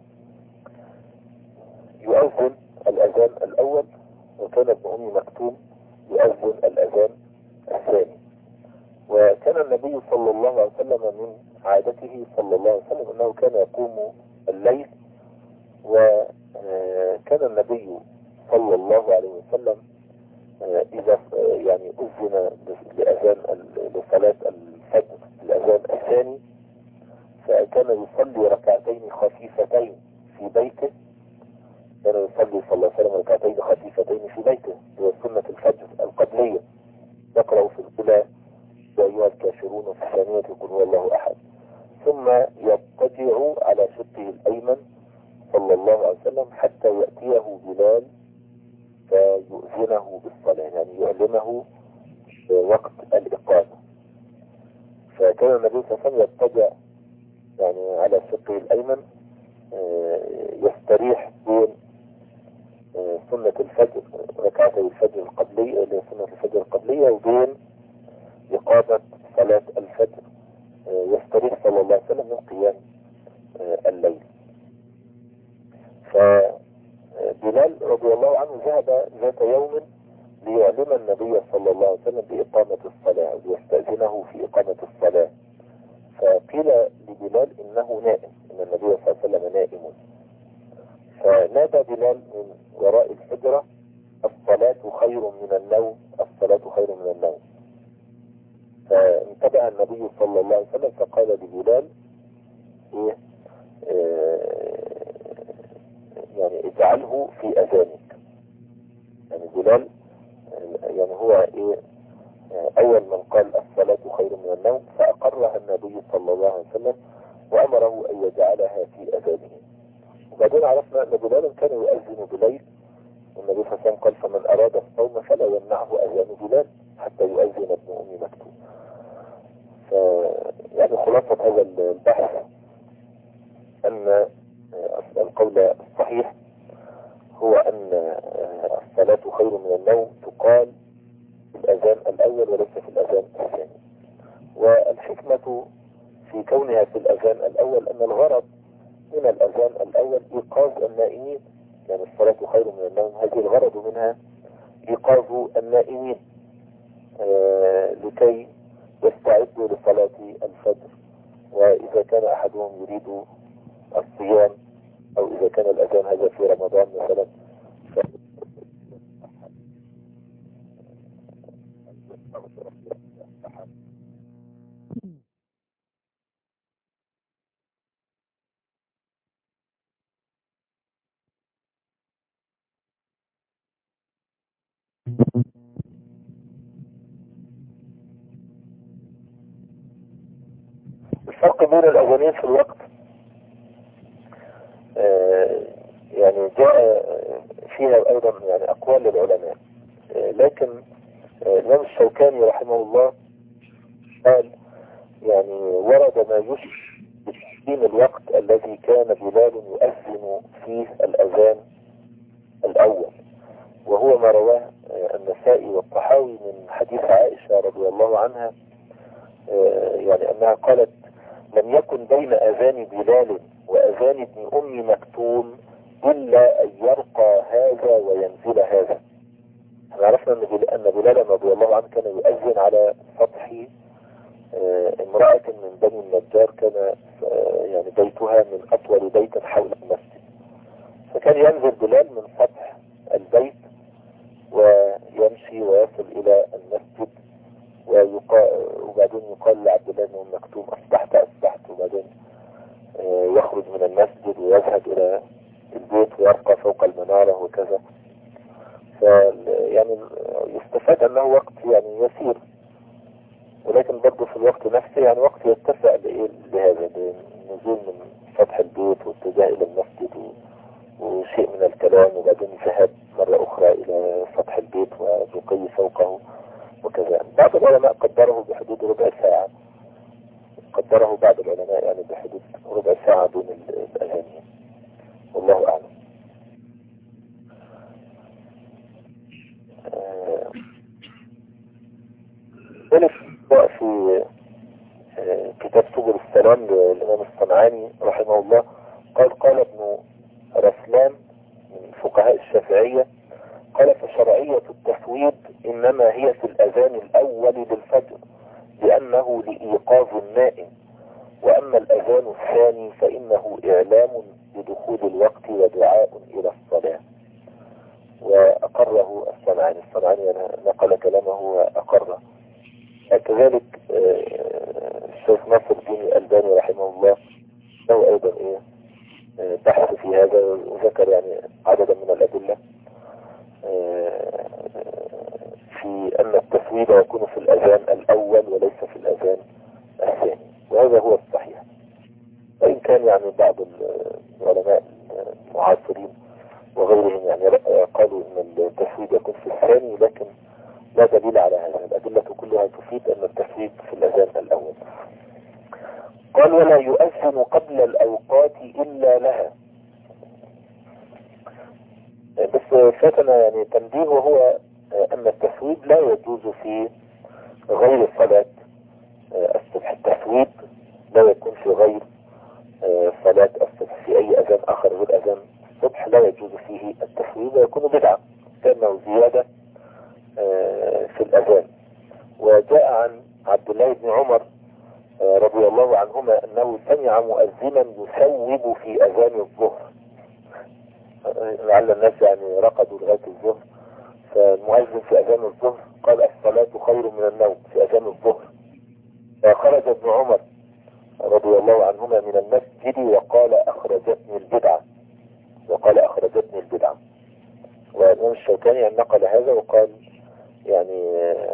يؤذن الأذان الأول وكان ابن أم مكتوم يؤذن الأذان الثاني. وكان النبي صلى الله عليه وسلم من عادته صلى الله عليه وسلم أنه كان يقوم الليل، وكان النبي صلى الله عليه وسلم إذا يعني أذن لأذان لصلاة الفجر الأذان الثاني فكان يصلي ركعتين خفيفتين في بيته كان يصلي صلى الله عليه وسلم ركعتين خفيفتين في بيته هي سنة الفجر القبلية، يقرأ في الأولى يا أيها الكافرون وفي الثانية يقول هو الله أحد، ثم يضطجع على شقه الأيمن صلى الله عليه وسلم حتى يأتيه بلال فيؤذنه بالصلاة، يعني يعلمه وقت الإقامة. فكان النبي صلى الله عليه وسلم يضطجع يعني على شقه الأيمن يستريح بين سنة الفجر ركعتي الفجر القبلية اللي سنة الفجر القبلية وبين إقامة صلاة الفجر، يستريح صلى الله عليه وسلم من قيام الليل. فبلال رضي الله عنه ذهب ذات يوم ليعلم النبي صلى الله عليه وسلم بإقامة الصلاة ويستأذنه في إقامة الصلاة، فقيل لبلال إنه نائم، إن النبي صلى الله عليه وسلم نائم، فنادى بلال من وراء الحجرة الصلاة خير من النوم الصلاة خير من النوم. فانتبه النبي صلى الله عليه وسلم فقال لبلال إيه آه يعني اجعله في أذانك، يعني بلال يعني هو إيه أول من قال الصلاة خير من النوم فأقرها النبي صلى الله عليه وسلم وأمره أن يجعلها في أذانه. وبعدين عرفنا أن بلال كان يؤذن بليل، والنبي صلى الله عليه وسلم قال فمن أراد الصوم فلا يمنعه أذان بلال حتى يؤذن ابن أم مكتوم. ف يعني خلاصة هذا البحث أن القول الصحيح هو أن آه، الصلاة خير من النوم تقال في الأذان الأول وليس في الأذان الثاني. والحكمة في كونها في الأذان الأول أن الغرض من الأذان الأول إيقاظ النائمين، يعني الصلاة خير من النوم هذه الغرض منها إيقاظ النائمين آه لكي يستعدوا لصلاة الفجر. وإذا كان أحدهم يريد الصيام أو إذا كان الأذان هذا في رمضان مثلا ف... الفرق بين الأذانين في الوقت آه يعني جاء فيها أيضا يعني أقوال للعلماء، آه لكن آه الإمام الشوكاني رحمه الله قال يعني ورد ما يشبه بتحكيم الوقت الذي كان بلال يؤذن فيه الأذان الأول، وهو ما رواه النسائي والطحاوي من حديث عائشة رضي الله عنها، يعني أنها قالت لم يكن بين أذان بلال وأذان ابن أم مكتوم إلا أن يرقى هذا وينزل هذا. احنا عرفنا أن بلال رضي الله عنه كان يؤذن على سطح امرأة من بني النجار، كان يعني بيتها من أطول بيت حول المسجد، فكان ينزل بلال من سطح البيت ويمشي ويصل إلى المسجد، وبعدين يقال لعبد الله بن مكتوم أصبحت أصبحت، وبعدين يخرج من المسجد ويذهب إلى البيت ويرقى فوق المنارة وكذا. فيعني يستفاد أنه وقت يعني يسير، ولكن برضه في الوقت نفسه يعني وقت يتسع لهذا، النزول من سطح البيت والاتجاه إلى المسجد وشيء من الكلام، وبعدين ذهاب مرة أخرى إلى سطح البيت والرقي فوقه وكذا. بعض العلماء قدره بحدود ربع ساعة، قدره بعض العلماء يعني بحدود ربع ساعة دون الأذان، والله أعلم. ذلك بقى في كتاب سبل السلام للإمام الصنعاني رحمه الله قال قال ابن رسلان من فقهاء الشافعية قال فشرعية التفويض إنما هي في الأذان الأول للفجر لأنه لإيقاظ النائم، وأما الأذان الثاني فإنه إعلام بدخول الوقت ودعاء إلى الصلاة. وأقره الصنعاني، الصنعاني نقل كلامه وأقره. كذلك الشيخ ناصر الدين الألباني رحمه الله له أيضا إيه بحث في هذا، وذكر يعني عددا من الأدلة في أن التفويض يكون في الأذان الأول وليس في الأذان الثاني، وهذا هو الصحيح. وإن كان يعني بعض العلماء المعاصرين وغيرهم يعني قالوا أن التفويض يكون في الثاني، لكن لا دليل على هذا، الأدلة كلها تفيد أن التفويض في الأذان الأول. قال ولا يؤذن قبل الأوقات إلا لها. بس فاتنا يعني تنبيه، وهو أن التفويض لا يجوز في غير صلاة الصبح. التفويض لا يكون في غير صلاة الصبح، في أي أذان آخر غير أذان الصبح لا يجوز فيه التفويض ويكون بدعة كأنه زيادة في الأذان. وجاء عن عبد الله بن عمر رضي الله عنهما أنه سمع مؤذنا يثوب في أذان الظهر، لعل الناس يعني رقدوا لغاية الظهر، فالمؤذن في أذان الظهر قال الصلاة خير من النوم في أذان الظهر، فخرج ابن عمر رضي الله عنهما من المسجد وقال أخرجتني البدعة، وقال أخرجتني البدعة. والإمام الشوكاني نقل هذا وقال يعني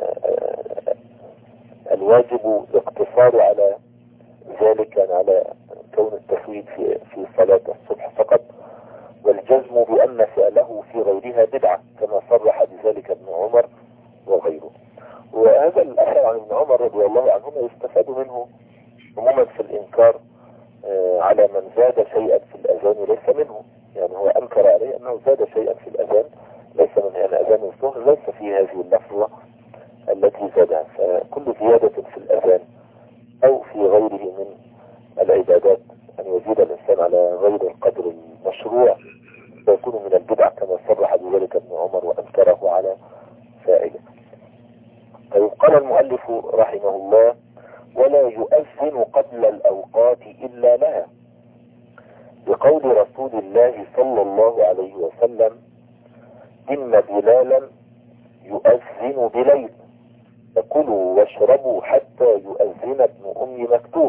الواجب الاقتصار على ذلك، يعني على كون التفويض في في صلاة الصبح فقط، والجزم بأن فعله في غيرها بدعة كما صرح بذلك ابن عمر وغيره. وهذا الأثر عن ابن عمر رضي الله عنهما يستفاد منه عموما في الإنكار على من زاد شيئا في الأذان ليس منه، يعني هو أنكر عليه أنه أنه زاد شيئا في الأذان ليس من أن أذان الظهر ليس في هذه اللفظة التي زادها. فكل زيادة في الأذان أو في غيره من العبادات أن يزيد الإنسان على غير القدر المشروع فيكون من البدع كما صرح بذلك ابن عمر وأنكره على فاعله. طيب قال المؤلف رحمه الله: ولا يؤذن قبل الأوقات إلا لها، بقول رسول الله صلى الله عليه وسلم: إن بلالا يؤذن بليل فكلوا واشربوا حتى يؤذن ابن أم مكتوم.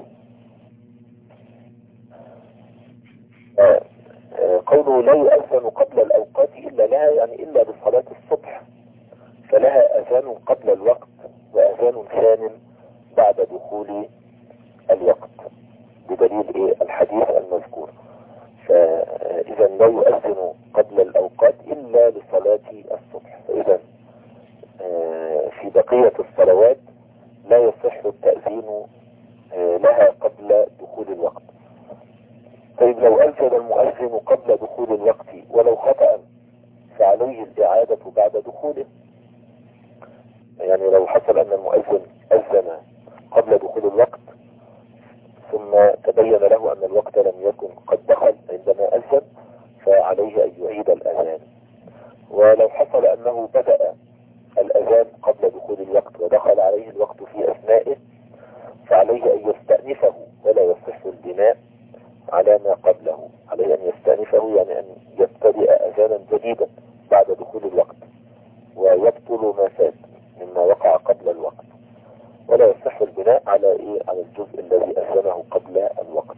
آه آه قوله لا يؤذن قبل الأوقات إلا لها يعني إلا بصلاة الصبح، فلها أذان قبل الوقت وأذان ثان بعد دخول الوقت بدليل إيه؟ الحديث المذكور. فإذا لا يؤذن قبل الأوقات إلا لصلاة الصبح، فإذا في بقية الصلوات لا يصح التأذين لها قبل دخول الوقت. طيب لو أذن المؤذن قبل دخول الوقت ولو خطأ فعليه الإعادة بعد دخوله. يعني لو حصل أن المؤذن أذن قبل دخول الوقت ثم تبين له أن الوقت لم يكن قد دخل عندما أذن فعليه أن يعيد الأذان. ولو حصل أنه بدأ الأذان قبل دخول الوقت ودخل عليه الوقت في أثنائه فعليه أن يستأنفه ولا يصح البناء على ما قبله. عليه أن يستأنفه يعني أن يبتدئ أذانا جديدا بعد دخول الوقت ويبطل ما فات مما وقع قبل الوقت، ولا يصح البناء على إيه؟ على الجزء الذي أذنه قبل الوقت.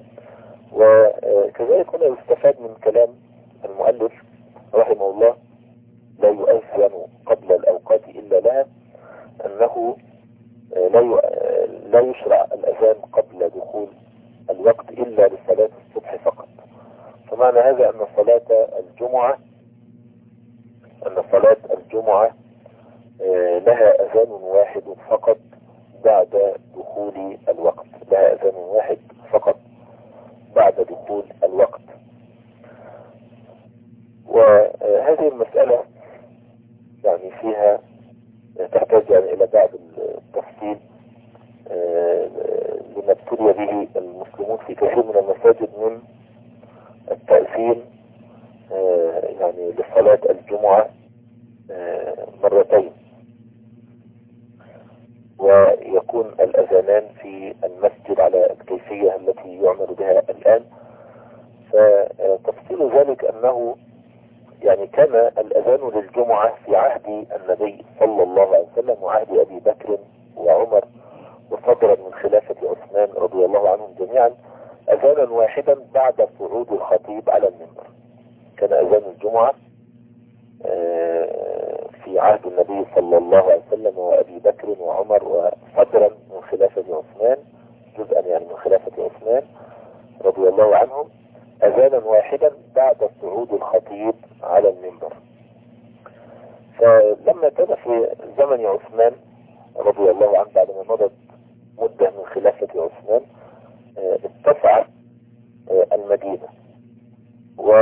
وكذلك هنا يستفاد من كلام المؤلف رحمه الله: لا يؤذن قبل الأوقات إلا لها، أنه لا لا يشرع الأذان قبل دخول الوقت إلا لصلاة الصبح فقط. فمعنى هذا أن صلاة الجمعة أن صلاة الجمعة لها أذان واحد فقط بعد دخول الوقت، لها أذان واحد فقط بعد دخول الوقت. وهذه المسألة يعني فيها تحتاج يعني إلى بعض التفصيل لما ابتلي به المسلمون في كثير من المساجد من التأذين يعني لصلاة الجمعة مرتين، ويكون الأذانان في المسجد على الكيفية التي يعمل بها الآن. فتفصيل ذلك أنه يعني كان الأذان للجمعة في عهد النبي صلى الله عليه وسلم وعهد أبي بكر وعمر وصدرا من خلافة عثمان رضي الله عنهم جميعا أذانا واحدا بعد صعود الخطيب على المنبر. كان أذان الجمعة في عهد النبي صلى الله عليه وسلم وأبي بكر وعمر وصدرا من خلافة عثمان، جزءا يعني من خلافة عثمان رضي الله عنهم، أذانا واحدا بعد صعود الخطيب على المنبر. فلما كان في زمن عثمان رضي الله عنه بعد ما مضت مدة من خلافة عثمان اتسعت المدينة، و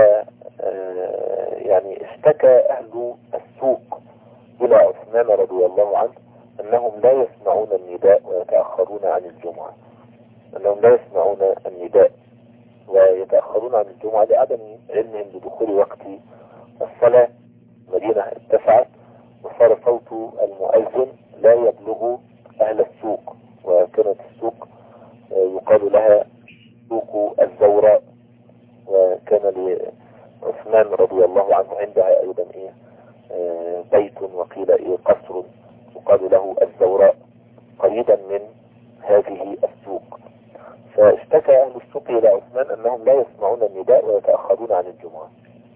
يعني اشتكى أهل السوق إلى عثمان رضي الله عنه أنهم لا يسمعون النداء ويتأخرون عن الجمعة، أنهم لا يسمعون النداء ويتأخرون عن الجمعة لعدم علمهم بدخول وقت الصلاة. المدينة اتسعت وصار صوت المؤذن لا يبلغ أهل السوق، وكانت السوق يقال لها سوق الزوراء، وكان لعثمان رضي الله عنه عندها أيضا إيه بيت وقيل إيه قصر يقال له الزوراء قريبا من هذه السوق. فاشتكى أهل السوق إلى عثمان أنهم لا يسمعون النداء ويتأخرون عن الجمعة،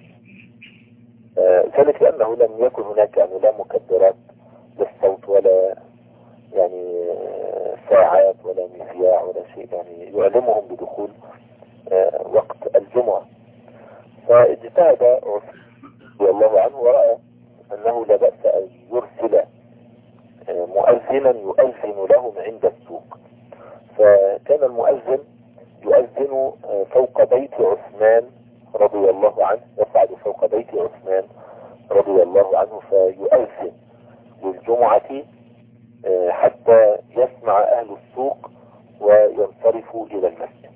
ذلك لأنه لم يكن هناك يعني لا مكبرات للصوت ولا يعني ساعات ولا مذياع ولا شيء يعني يعلمهم بدخول وقت الجمعة. فاجتهد عثمان رضي الله عنه ورأى أنه لا بأس أن يرسل مؤذنا يؤذن لهم عند السوق. فكان المؤذن يؤذن فوق بيت عثمان رضي الله عنه يصعد فوق بيت عثمان رضي الله عنه فيؤذن للجمعة حتى يسمع أهل السوق وينصرفوا إلى المسجد.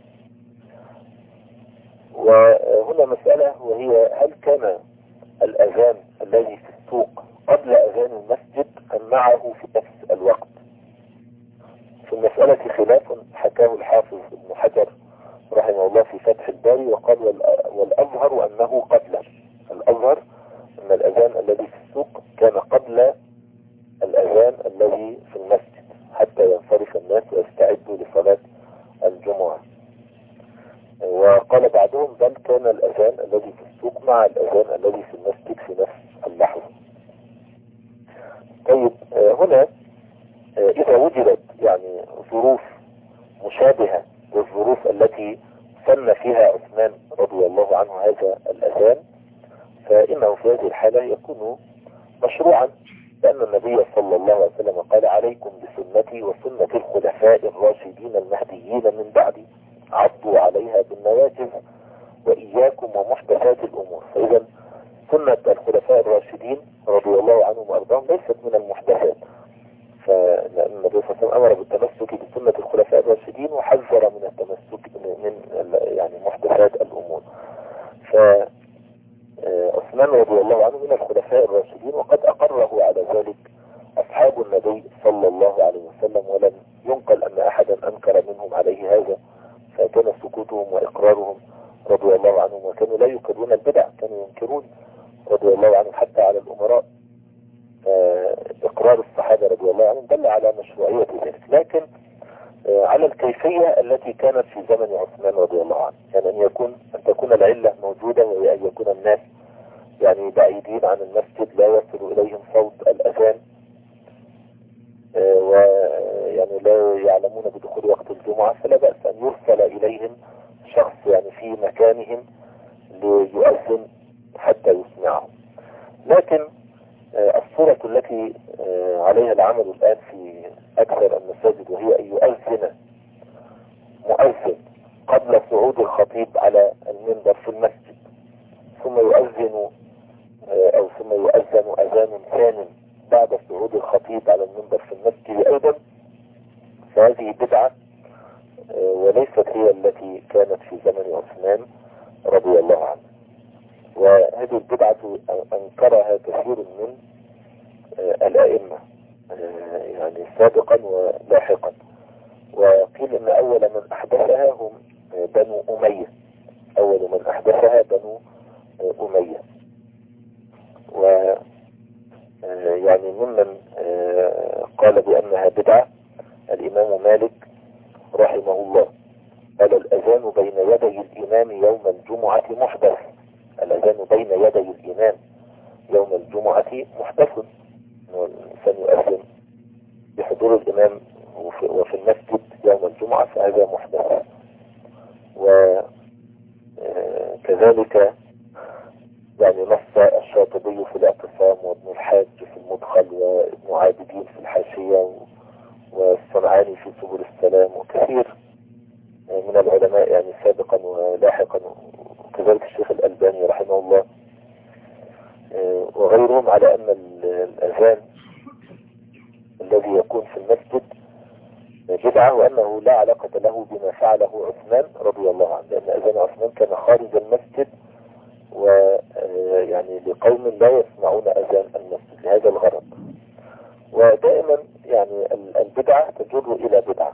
وهنا مسألة، وهي هل كان الأذان الذي في السوق قبل أذان المسجد أم معه في نفس الوقت؟ في المسألة خلاف حكاه الحافظ ابن حجر رحمه الله في فتح الباري، وقال والأظهر أنه قبله. الأظهر أن الأذان الذي في السوق كان قبل الأذان الذي في المسجد حتى ينصرف الناس ويستعدوا لصلاة الجمعة. وقال بعضهم بل كان الأذان الذي في السوق مع الأذان الذي في المسجد في نفس اللحظة. طيب هنا إذا وجدت يعني ظروف مشابهة للظروف التي سن فيها عثمان رضي الله عنه هذا الأذان، فإنه في هذه الحالة يكون مشروعا، لأن النبي صلى الله عليه وسلم قال عليكم بسنتي وسنة الخلفاء الراشدين المهديين من بعدي عضوا عليها بالنواجذ وإياكم ومحدثات الأمور. فإذا سنة الخلفاء الراشدين رضي الله عنهم وأرضاهم ليست من المحدثات، فلأن النبي صلى الله عليه وسلم أمر بالتمسك بسنة الخلفاء الراشدين وحذر من التمسك من يعني محدثات الأمور. فعثمان رضي الله عنه من الخلفاء الراشدين، وقد أقره على ذلك أصحاب النبي صلى الله عليه وسلم، ولم ينقل أن أحدا أنكر منهم عليه هذا، فكان سكوتهم وإقرارهم رضي الله عنهم، وكانوا لا ينكرون البدع، كانوا ينكرون رضي الله عنهم حتى على الأمراء. إقرار الصحابة رضي الله عنهم دل على مشروعية ذلك، لكن على الكيفية التي كانت في زمن عثمان رضي الله عنه، يعني أن يكون أن تكون العلة موجودة، وهي أن يكون الناس يعني بعيدين عن المسجد لا يصل إليهم صوت الأذان، ويعني لا يعلمون بدخول وقت الجمعة، فلا بأس أن يرسل إليهم شخص يعني في مكانهم ليؤذن حتى يسمعهم. لكن الصورة التي عليها العمل الآن في أكثر المساجد، وهي أن يؤذن مؤذن قبل صعود الخطيب على المنبر في المسجد، ثم يؤذن أو ثم يؤذن أذان ثانٍ بعد صعود الخطيب على المنبر في المسجد أيضا، فهذه بدعة وليست هي التي كانت في زمن عثمان رضي الله عنه. وهذه البدعة أنكرها كثير من الأئمة يعني سابقا ولاحقا، وقيل أن أول من أحدثها هم بنو أمية، أول من أحدثها بنو أمية. و يعني ممن قال بأنها بدعة الإمام مالك رحمه الله، قال الأذان بين يدي الإمام يوم الجمعة محدث. الأذان بين يدي الإمام يوم الجمعة محدث، الإنسان يؤذن بحضور الإمام وفي المسجد يوم الجمعة، فهذا محدث. وكذلك يعني نص الشاطبي في الاعتصام، وابن الحاج في المدخل، وابن عابدين في الحاشية، والصنعاني في سبل السلام، وكثير من العلماء يعني سابقا ولاحقا، وكذلك الشيخ الألباني رحمه الله وغيرهم، على أن الأذان الذي يكون في المسجد بدعة، وأنه لا علاقة له بما فعله عثمان رضي الله عنه، لأن أذان عثمان كان خارج المسجد، ويعني لقوم لا يسمعون أذان المسجد لهذا الغرض. ودائما يعني البدعة تجر إلى بدعة.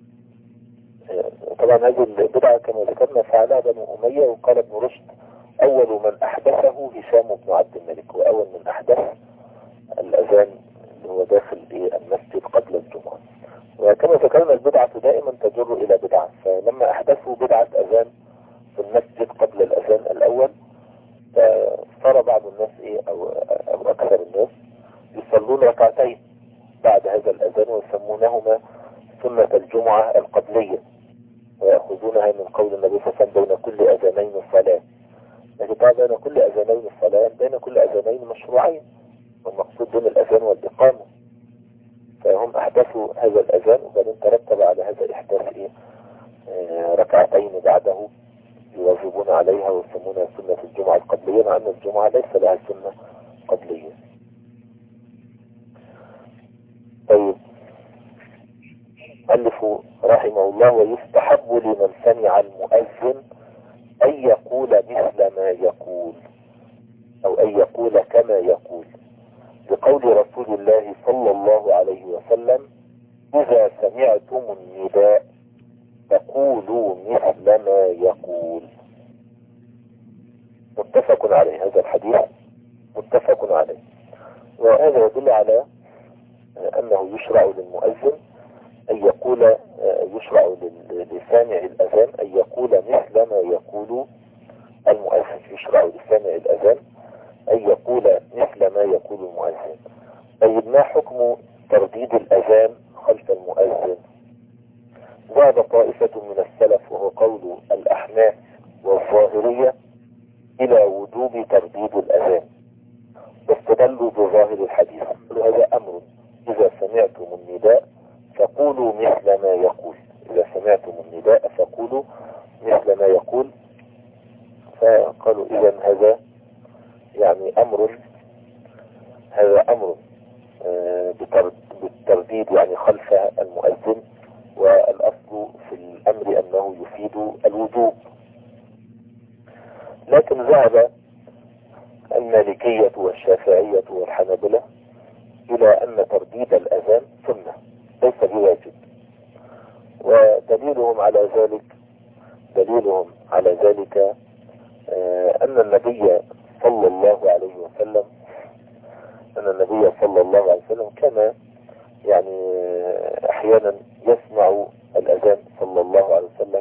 طبعا هذه البدعة كما ذكرنا فعلها بنو أمية، وقال ابن رشد أول من أحدثه هشام بن عبد الملك، وأول من أحدث الأذان اللي هو داخل المسجد قبل الجمعة. وكما ذكرنا البدعة دائما تجر إلى بدعة، فلما أحدثوا بدعة أذان في المسجد قبل الأذان الأول، صار بعض الناس إيه أو, أو أكثر الناس يصلون ركعتين بعد هذا الأذان، ويسمونهما سنة الجمعة القبلية، ويأخذونها من قول النبي صلى الله عليه وسلم بين كل أذانين الصلاة. لكن طبعا بين كل أذانين الصلاة بين كل أذانين مشروعين، والمقصود بين الأذان والإقامة. فهم أحدثوا هذا الأذان، وبعدين ترتب على هذا الإحداث إيه؟ آه ركعتين بعده يواظبون عليها ويسمونها سنة الجمعة القبلية، مع أن الجمعة ليس لها سنة قبلية. طيب، ألف رحمه الله: ويستحب لمن سمع المؤذن أن يقول مثل ما يقول، أو أن يقول كما يقول، بقول رسول الله صلى الله عليه وسلم: إذا سمعتم النداء فقولوا مثل ما يقول. متفق عليه، هذا الحديث متفق عليه. وهذا يدل على أنه يشرع للمؤذن أن يقول، يشرع لسامع الأذان أن يقول مثل ما يقول المؤذن. يشرع لسامع الأذان أن يقول مثل ما يقول المؤذن. طيب، ما حكم ترديد الأذان خلف المؤذن؟ ذهب طائفة من السلف، وهو قول الأحناف والظاهرية، إلى وجوب ترديد الأذان، واستدلوا بظاهر الحديث. هذا أمر: إذا سمعتم النداء فقولوا مثل ما يقول. إذا سمعتم النداء فقولوا مثل ما يقول. فقالوا إذن هذا يعني أمر، هذا أمر بالترديد يعني خلف المؤذن، والأصل في الأمر أنه يفيد الوجوب. لكن ذهب المالكية والشافعية والحنابلة إلى أن ترديد الأذان سنة ليس بواجب. ودليلهم على ذلك دليلهم على ذلك أن النبي صلى الله عليه وسلم أن النبي صلى الله عليه وسلم كان يعني أحيانا يسمع الأذان صلى الله عليه وسلم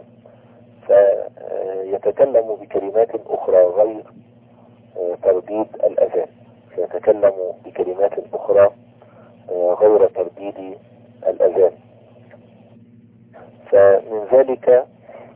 فيتكلم بكلمات أخرى غير ترديد الأذان، فيتكلم بكلمات أخرى غير ترديد الأذان. فمن ذلك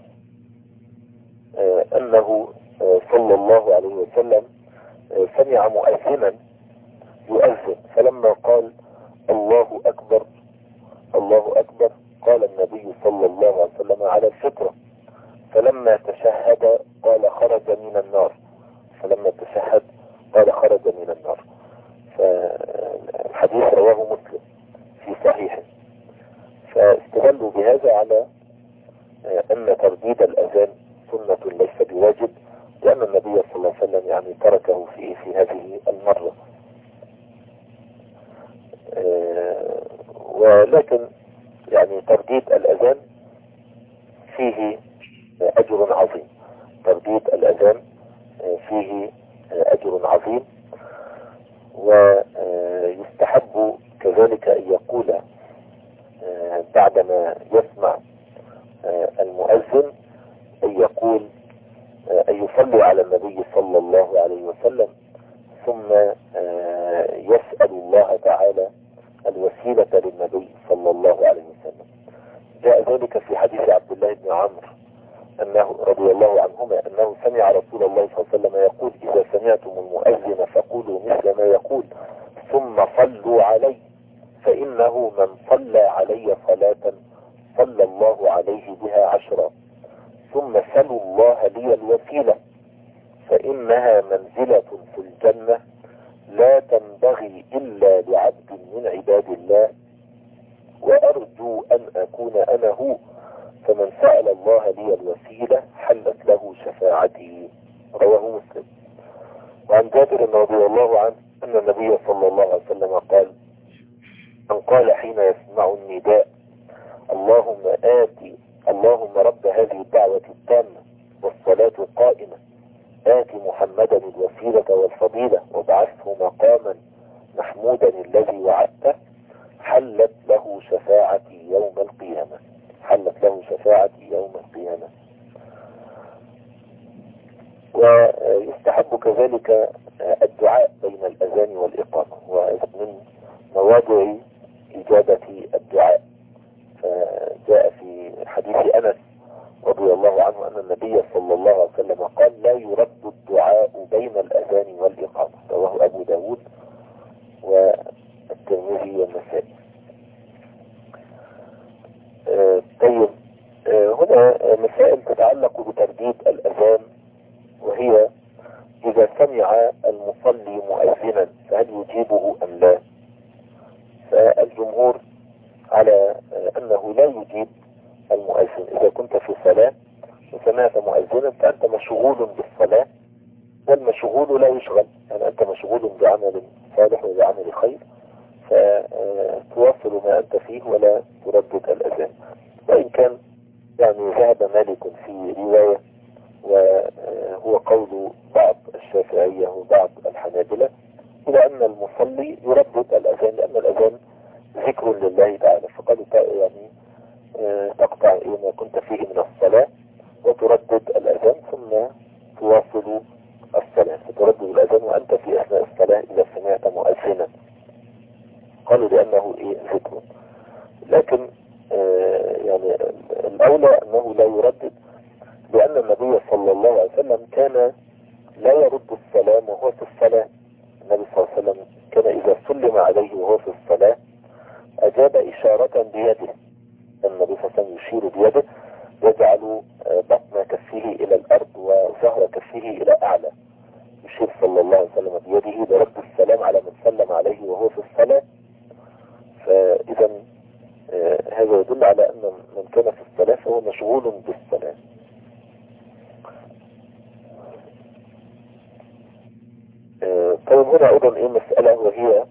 أنه صلى الله عليه وسلم سمع مؤذنا يؤذن، فلما قال الله أكبر الله أكبر قال النبي صلى الله عليه وسلم على الفطرة، فلما تشهد قال خرج من النار، فلما تشهد قال خرج من النار. فالحديث رواه مسلم في صحيحه. فاستدلوا بهذا على أن ترديد الأذان سنة ليس بواجب، لأن النبي صلى الله عليه وسلم يعني تركه في في هذه المرة. ولكن يعني ترديد الأذان فيه أجر عظيم، ترديد الأذان فيه أجر عظيم. ويستحب كذلك أن يقول بعدما يسمع المؤذن أن يقول أن يصلي على النبي صلى الله عليه وسلم، ثم يسأل الله تعالى الوسيلة للنبي صلى الله عليه وسلم. جاء ذلك في حديث عبد الله بن عمرو أنه رضي الله عنهما أنه سمع رسول الله صلى الله عليه وسلم يقول: إذا سمعتم المؤذن فقولوا مثل ما يقول ثم صلوا علي، فإنه من صلى علي صلاة صلى الله عليه بها عشرا، ثم سلوا الله لي الوسيلة فإنها منزلة في الجنة لا تنبغي إلا لعبد من عباد الله، وأرجو أن أكون أنا هو، فمن سأل الله لي الوسيلة حلت له شفاعتي. رواه مسلم. وعن جابر رضي الله عنه أن النبي صلى الله عليه وسلم قال: من قال حين يسمع النداء: اللهم آتي اللهم رب هذه الدعوة التامة والصلاة القائمة آتي محمدا الوسيلة والفضيلة وابعثه مقاما محمودا الذي وعدته، حلت له شفاعتي يوم القيامة حلت له شفاعتي يوم القيامة. ويستحب كذلك الدعاء بين الأذان والإقامة، وهذا من مواضع إجابة الدعاء. فجاء في حديث أنس رضي الله عنه أن النبي صلى الله عليه وسلم قال: لا يرد الدعاء بين الأذان والإقامة. رواه أبو داود والترمذي والنسائي. آه طيب، آه هنا مسائل تتعلق بترديد الأذان، وهي إذا سمع المصلي مؤذنا فهل يجيبه أم لا؟ فالجمهور على أنه لا يجيب المؤذن. إذا كنت في صلاة وسمعت مؤذنا فأنت مشغول بالصلاة، والمشغول لا يشغل، يعني أنت مشغول بعمل صالح وبعمل خير، فتواصل ما أنت فيه ولا تردد الأذان. وإن كان يعني ذهب مالك في رواية، وهو قول بعض الشافعية وبعض الحنابلة، إلى أن المصلي يردد الأذان، لأن الأذان ذكر لله تعالى، فقالوا يعني تقطع ما كنت فيه من الصلاة وتردد الأذان ثم تواصل الصلاة، فتردد الأذان وأنت في أثناء الصلاة إذا سمعت مؤذنا. قالوا لأنه إيه ذكر، لكن آه يعني الأولى أنه لا يردد، لأن النبي صلى الله عليه وسلم كان لا يرد السلام وهو في الصلاة. النبي صلى الله عليه وسلم كان إذا سلم عليه وهو في الصلاة أجاب إشارة بيده. النبي صلى الله عليه وسلم يشير بيده، يجعل بطن كفه إلى الأرض وظهر كفه إلى أعلى، يشير صلى الله عليه وسلم بيده لرد السلام على من سلم عليه وهو في الصلاة. فإذا هذا يدل على أن من كان في الصلاة فهو مشغول بالصلاة. طيب هنا أيضا إيه مسألة، وهي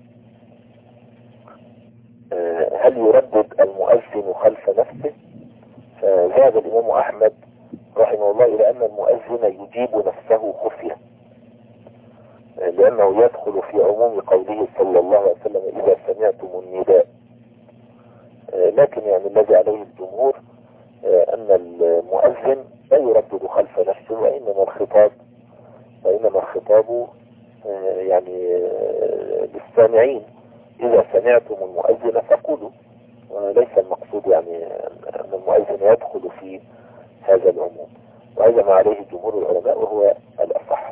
هل يردد المؤذن خلف نفسه؟ فذهب الإمام أحمد رحمه الله إلى أن المؤذن يجيب نفسه خفية، لأنه يدخل في عموم قوله صلى الله عليه وسلم إذا سمعتم النداء. لكن يعني الذي عليه الجمهور أن المؤذن لا يردد خلف نفسه، وإنما الخطاب وإنما الخطاب يعني للسامعين، إذا سمعتم المؤذن فقولوا، وليس المقصود يعني أن المؤذن يدخل في هذا العموم، وهذا ما عليه جمهور العلماء وهو الأصح.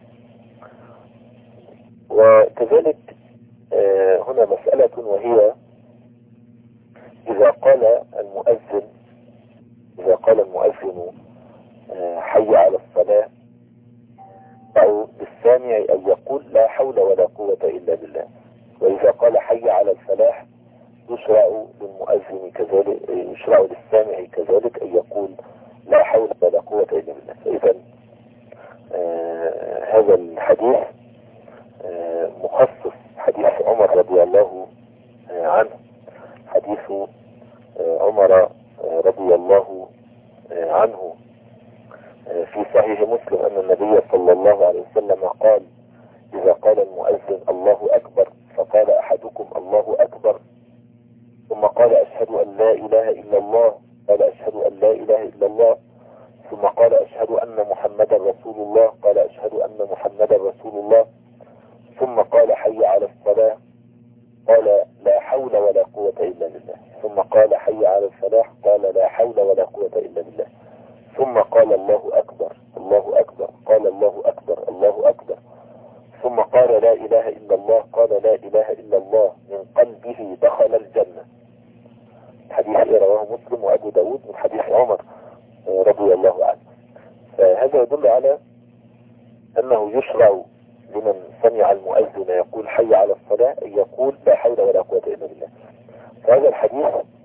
وكذلك هنا مسألة، وهي إذا قال المؤذن إذا قال المؤذن حي على الصلاة، أو للسامع أن يقول لا حول ولا قوة إلا بالله. وإذا قال حي على الفلاح يشرع للمؤذن كذلك، يشرع للسامع كذلك أن يقول لا حول ولا قوة إلا بالله. فإذا آه هذا الحديث آه مخصص حديث عمر رضي الله آه عنه، حديث آه عمر آه رضي الله آه عنه آه في صحيح مسلم أن النبي صلى الله عليه وسلم قال إذا قال المؤذن الله أكبر فقال أحدكم الله أكبر ثم قال أشهد أن لا إله إلا الله، قال أشهد أن لا إله إلا الله، ثم قال أشهد أن محمدا رسول الله، قال أشهد أن محمدا رسول الله، ثم قال حي على الصلاة، قال لا حول ولا قوة إلا بالله، ثم قال حي على الفلاح، قال لا حول ولا قوة إلا بالله، ثم قال الله أكبر الله أكبر، قال الله أكبر الله أكبر، ثم قال لا إله إلا الله، قال لا إله إلا الله، من قلبه دخل الجنة. حديث رواه مسلم وأبو داود من حديث عمر رضي الله عنه. فهذا يدل على أنه يشرع لمن سمع المؤذن يقول حي على الصلاة أن يقول لا حول ولا قوة إلا بالله. فهذا الحديث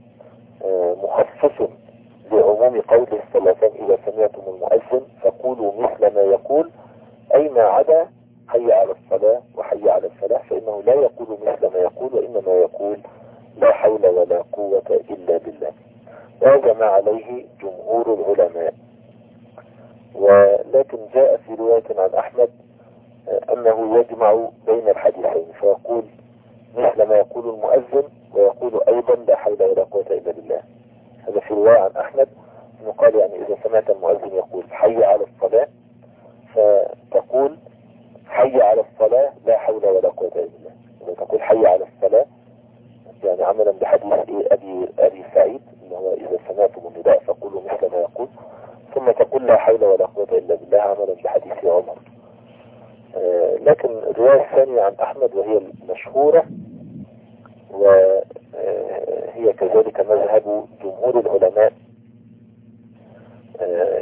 مخصص لعموم قوله صلى الله عليه وسلم إذا سمعتم المؤذن فقولوا مثل ما يقول، أي ما عدا حي على الصلاة وحي على الفلاح، فإنه لا يقول مثل ما يقول، وإنما يقول لا حول ولا قوة إلا بالله. وهذا ما عليه جمهور العلماء. ولكن جاء في رواية عن أحمد أنه يجمع بين الحديثين، فيقول مثل ما يقول المؤذن ويقول أيضا لا حول ولا قوة إلا بالله. هذا في رواية عن أحمد أنه قال يعني إذا سمعت المؤذن يقول حي على الصلاة فتقول حي على الصلاة لا حول ولا قوة إلا بالله. إذا تقول حي على الصلاة يعني عملا بحديث إيه أبي, أبي سعيد اللي هو إذا سمعتم النداء فقولوا مثل ما يقول، ثم تقول لا حول ولا قوة إلا بالله عملا بحديث عمر. آه لكن الرواية الثانية عن أحمد وهي المشهورة وهي كذلك مذهب جمهور العلماء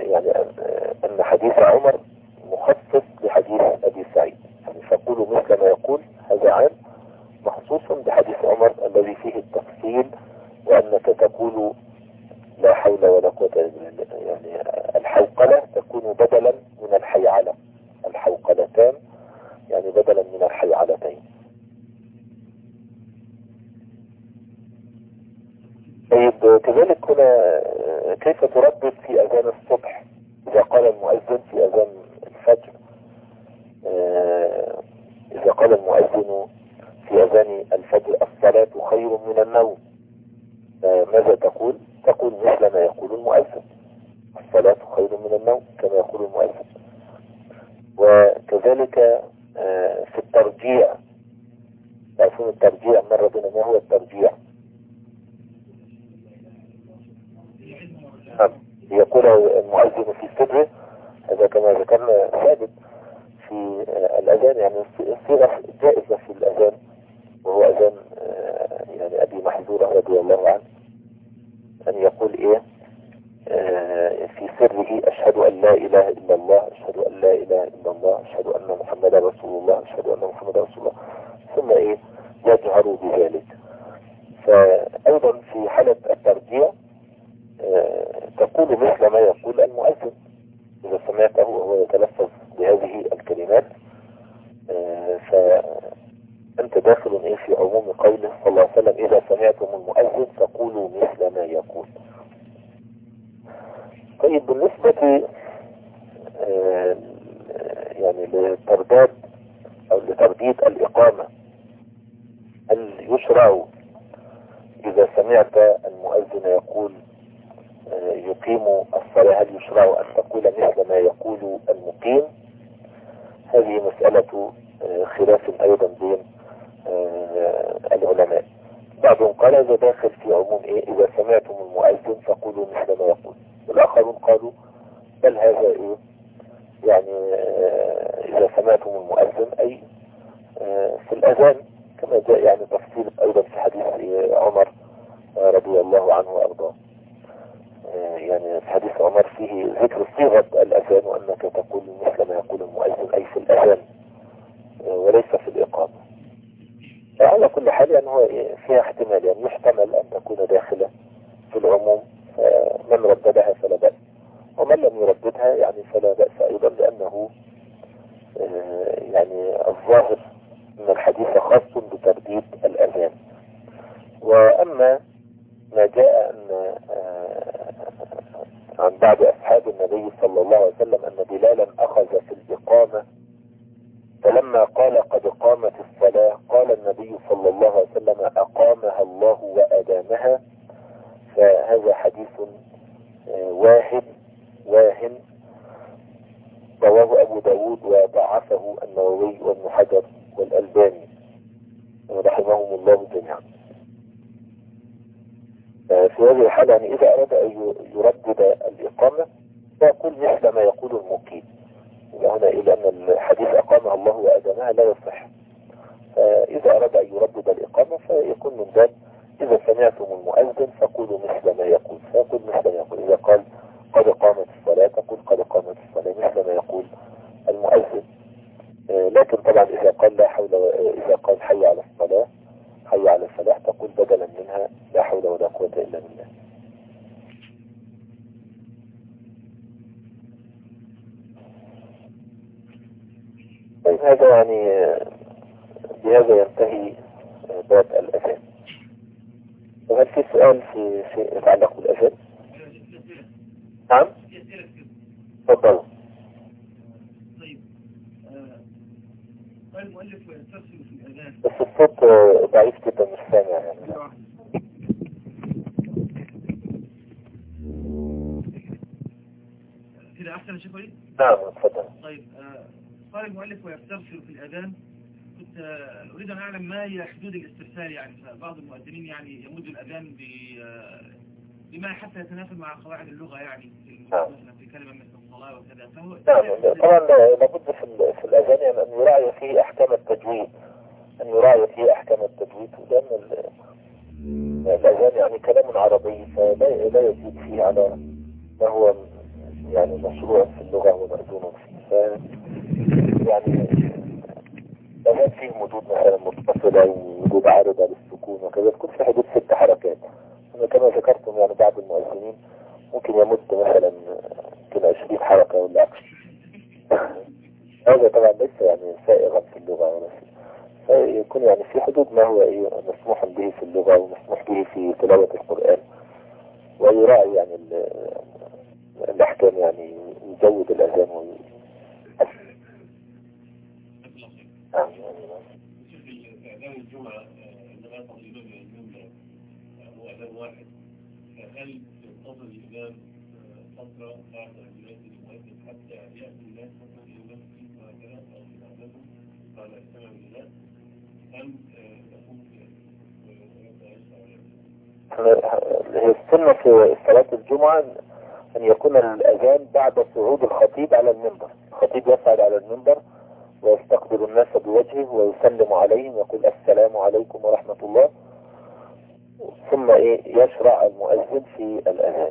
يعني أن حديث عمر مخصص لحديث أبي سعيد، يعني فقولوا مثل ما يقول هذا عام مخصوص بحديث عمر الذي فيه التفصيل، وأنك تقول لا حول ولا قوة إلا بالله. يعني الحوقلة تكون بدلا من الحيعلة، الحوقلتان يعني بدلا من الحيعلتين. طيب كذلك هنا كيف تردد في أذان الصبح إذا قال المؤذن في أذان الفجر؟ إذا قال المؤذن في أذان الفجر الصلاة خير من النوم، ماذا تقول؟ تقول مثل ما يقول المؤذن، الصلاة خير من النوم كما يقول المؤذن. وكذلك في الترجيع، تعرفون الترجيع مرة بنا، ما هو الترجيع؟ يقول المؤذن في سره، هذا كما ذكرنا ثابت في الأذان، يعني الصيغة جائزة في الأذان، وهو أذان يعني أبي محذورة رضي الله عنه، أن يقول إيه في سره: أشهد أن لا إله إلا الله، أشهد أن لا إله إلا الله، أشهد أن محمدا رسول الله، أشهد أن محمدا رسول الله، ثم إيه يجهر بذلك. فأيضا في حالة الترجيع تقول مثل ما يقول المؤذن إذا سمعته وهو يتلفظ بهذه الكلمات، فأنت داخل إيه في عموم قوله صلى الله عليه وسلم: إذا سمعتم المؤذن فقولوا مثل ما يقول. طيب بالنسبة يعني لترداد أو لترديد الإقامة، هل يشرع إذا سمعت المؤذن يقول يقيم الصلاة، هل يشرع أن تقول مثل ما يقول المقيم؟ هذه مسألة خلاف أيضا بين العلماء. بعضهم قال هذا داخل في عموم إيه إذا سمعتم المؤذن فقولوا مثل ما يقول، والآخرون قالوا بل هذا إيه يعني إذا سمعتم المؤذن أي في الأذان، كما جاء يعني تفصيل أيضا في حديث عمر رضي الله عنه وأرضاه. يعني في حديث عمر فيه ذكر صيغة الأذان، وأنك تقول مثل ما يقول المؤذن أي في الأذان وليس في الإقامة. على كل حال يعني هو فيها احتمال، يعني يحتمل أن تكون داخلة في العموم، من رددها فلا بأس، ومن لم يرددها يعني فلا بأس أيضا، لأنه يعني الظاهر أن الحديث خاص بترديد الأذان. وأما ما جاء أن عن بعض أصحاب النبي صلى الله عليه وسلم أن بلالا أخذ في الإقامة، فلما قال قد قامت الصلاة قال النبي صلى الله عليه وسلم: أقامها الله وأدامها. فهذا حديث واهن واهن رواه أبو داود وضعفه النووي وابن حجر والألباني رحمهم الله جميعا. في هذه الحالة يعني إذا أراد أن يردد الإقامة فيقول مثل ما يقول المقيم. هنا إلى أن الحديث أقامها الله وأدامها لا يصح، فإذا أراد أن يردد الإقامة فيكون من باب إذا سمعتم المؤذن فقولوا مثل ما يقول، فيقول مثل ما يقول. إذا قال قد قامت الصلاة تقول قد قامت الصلاة مثل ما يقول المؤذن. لكن طبعا إذا قال لا حول و... إذا قال حي على الصلاة حي على الفلاح تقول بدلا منها لا حول ولا قوة إلا بالله. طيب هذا يعني بهذا ينتهي باب الأذان. وهل في سؤال في شيء يتعلق بالأذان؟ نعم؟ تفضل. طيب قال المؤلف ويسترسل في الأذان، بس الصوت ضعيف جدا مش سامع يعني. كده أحسن يا شيخ وليد؟ نعم تفضل. طيب قال المؤلف ويسترسل في الأذان، كنت أريد أن أعلم ما هي حدود الاسترسال، يعني فبعض المؤذنين يعني يمد الأذان بما حتى يتناسب مع قواعد اللغة، يعني مثلا في كلمة مثل الصلاة وكذا، فهو نعم طبعا لابد في, في الأذان يعني أن يراعي فيه أحكام التجويد، أن يراعي فيه أحكام التجويد، لأن الأذان يعني كلام عربي فلا لا يزيد فيه على ما هو يعني مشروع في اللغة ومأذون فيه. يعني لما فيه مدود مثلا متصلة ووجود عارضة للسكون وكذا تكون في حدود ست حركات. كما ذكرتم يعني بعض المؤذنين ممكن يمد مثلا يمكن عشرين حركة ولا أكثر. هذا طبعا ليس يعني سائغا في اللغة ولا شيء، فيكون يعني في حدود ما هو إيه مسموح به في اللغة ومسموح به في تلاوة القرآن، ويراعي يعني الأحكام يعني يزود الأذان و أذان الجمعة عندما يصل الإمام الإمام هو أذان واحد، فهل ينتظر الإمام فترة بعد أذان المؤذن حتى يأتي الناس مثلا إلى المسجد وهكذا أو في بعضهم بعد السمع بالله، أم تكون هي السنة في صلاة الجمعة أن يكون الأذان بعد صعود الخطيب على المنبر. الخطيب يصعد على المنبر ويستقبل الناس بوجهه ويسلم عليهم ويقول السلام عليكم ورحمة الله، ثم إيه يشرع المؤذن في الأذان.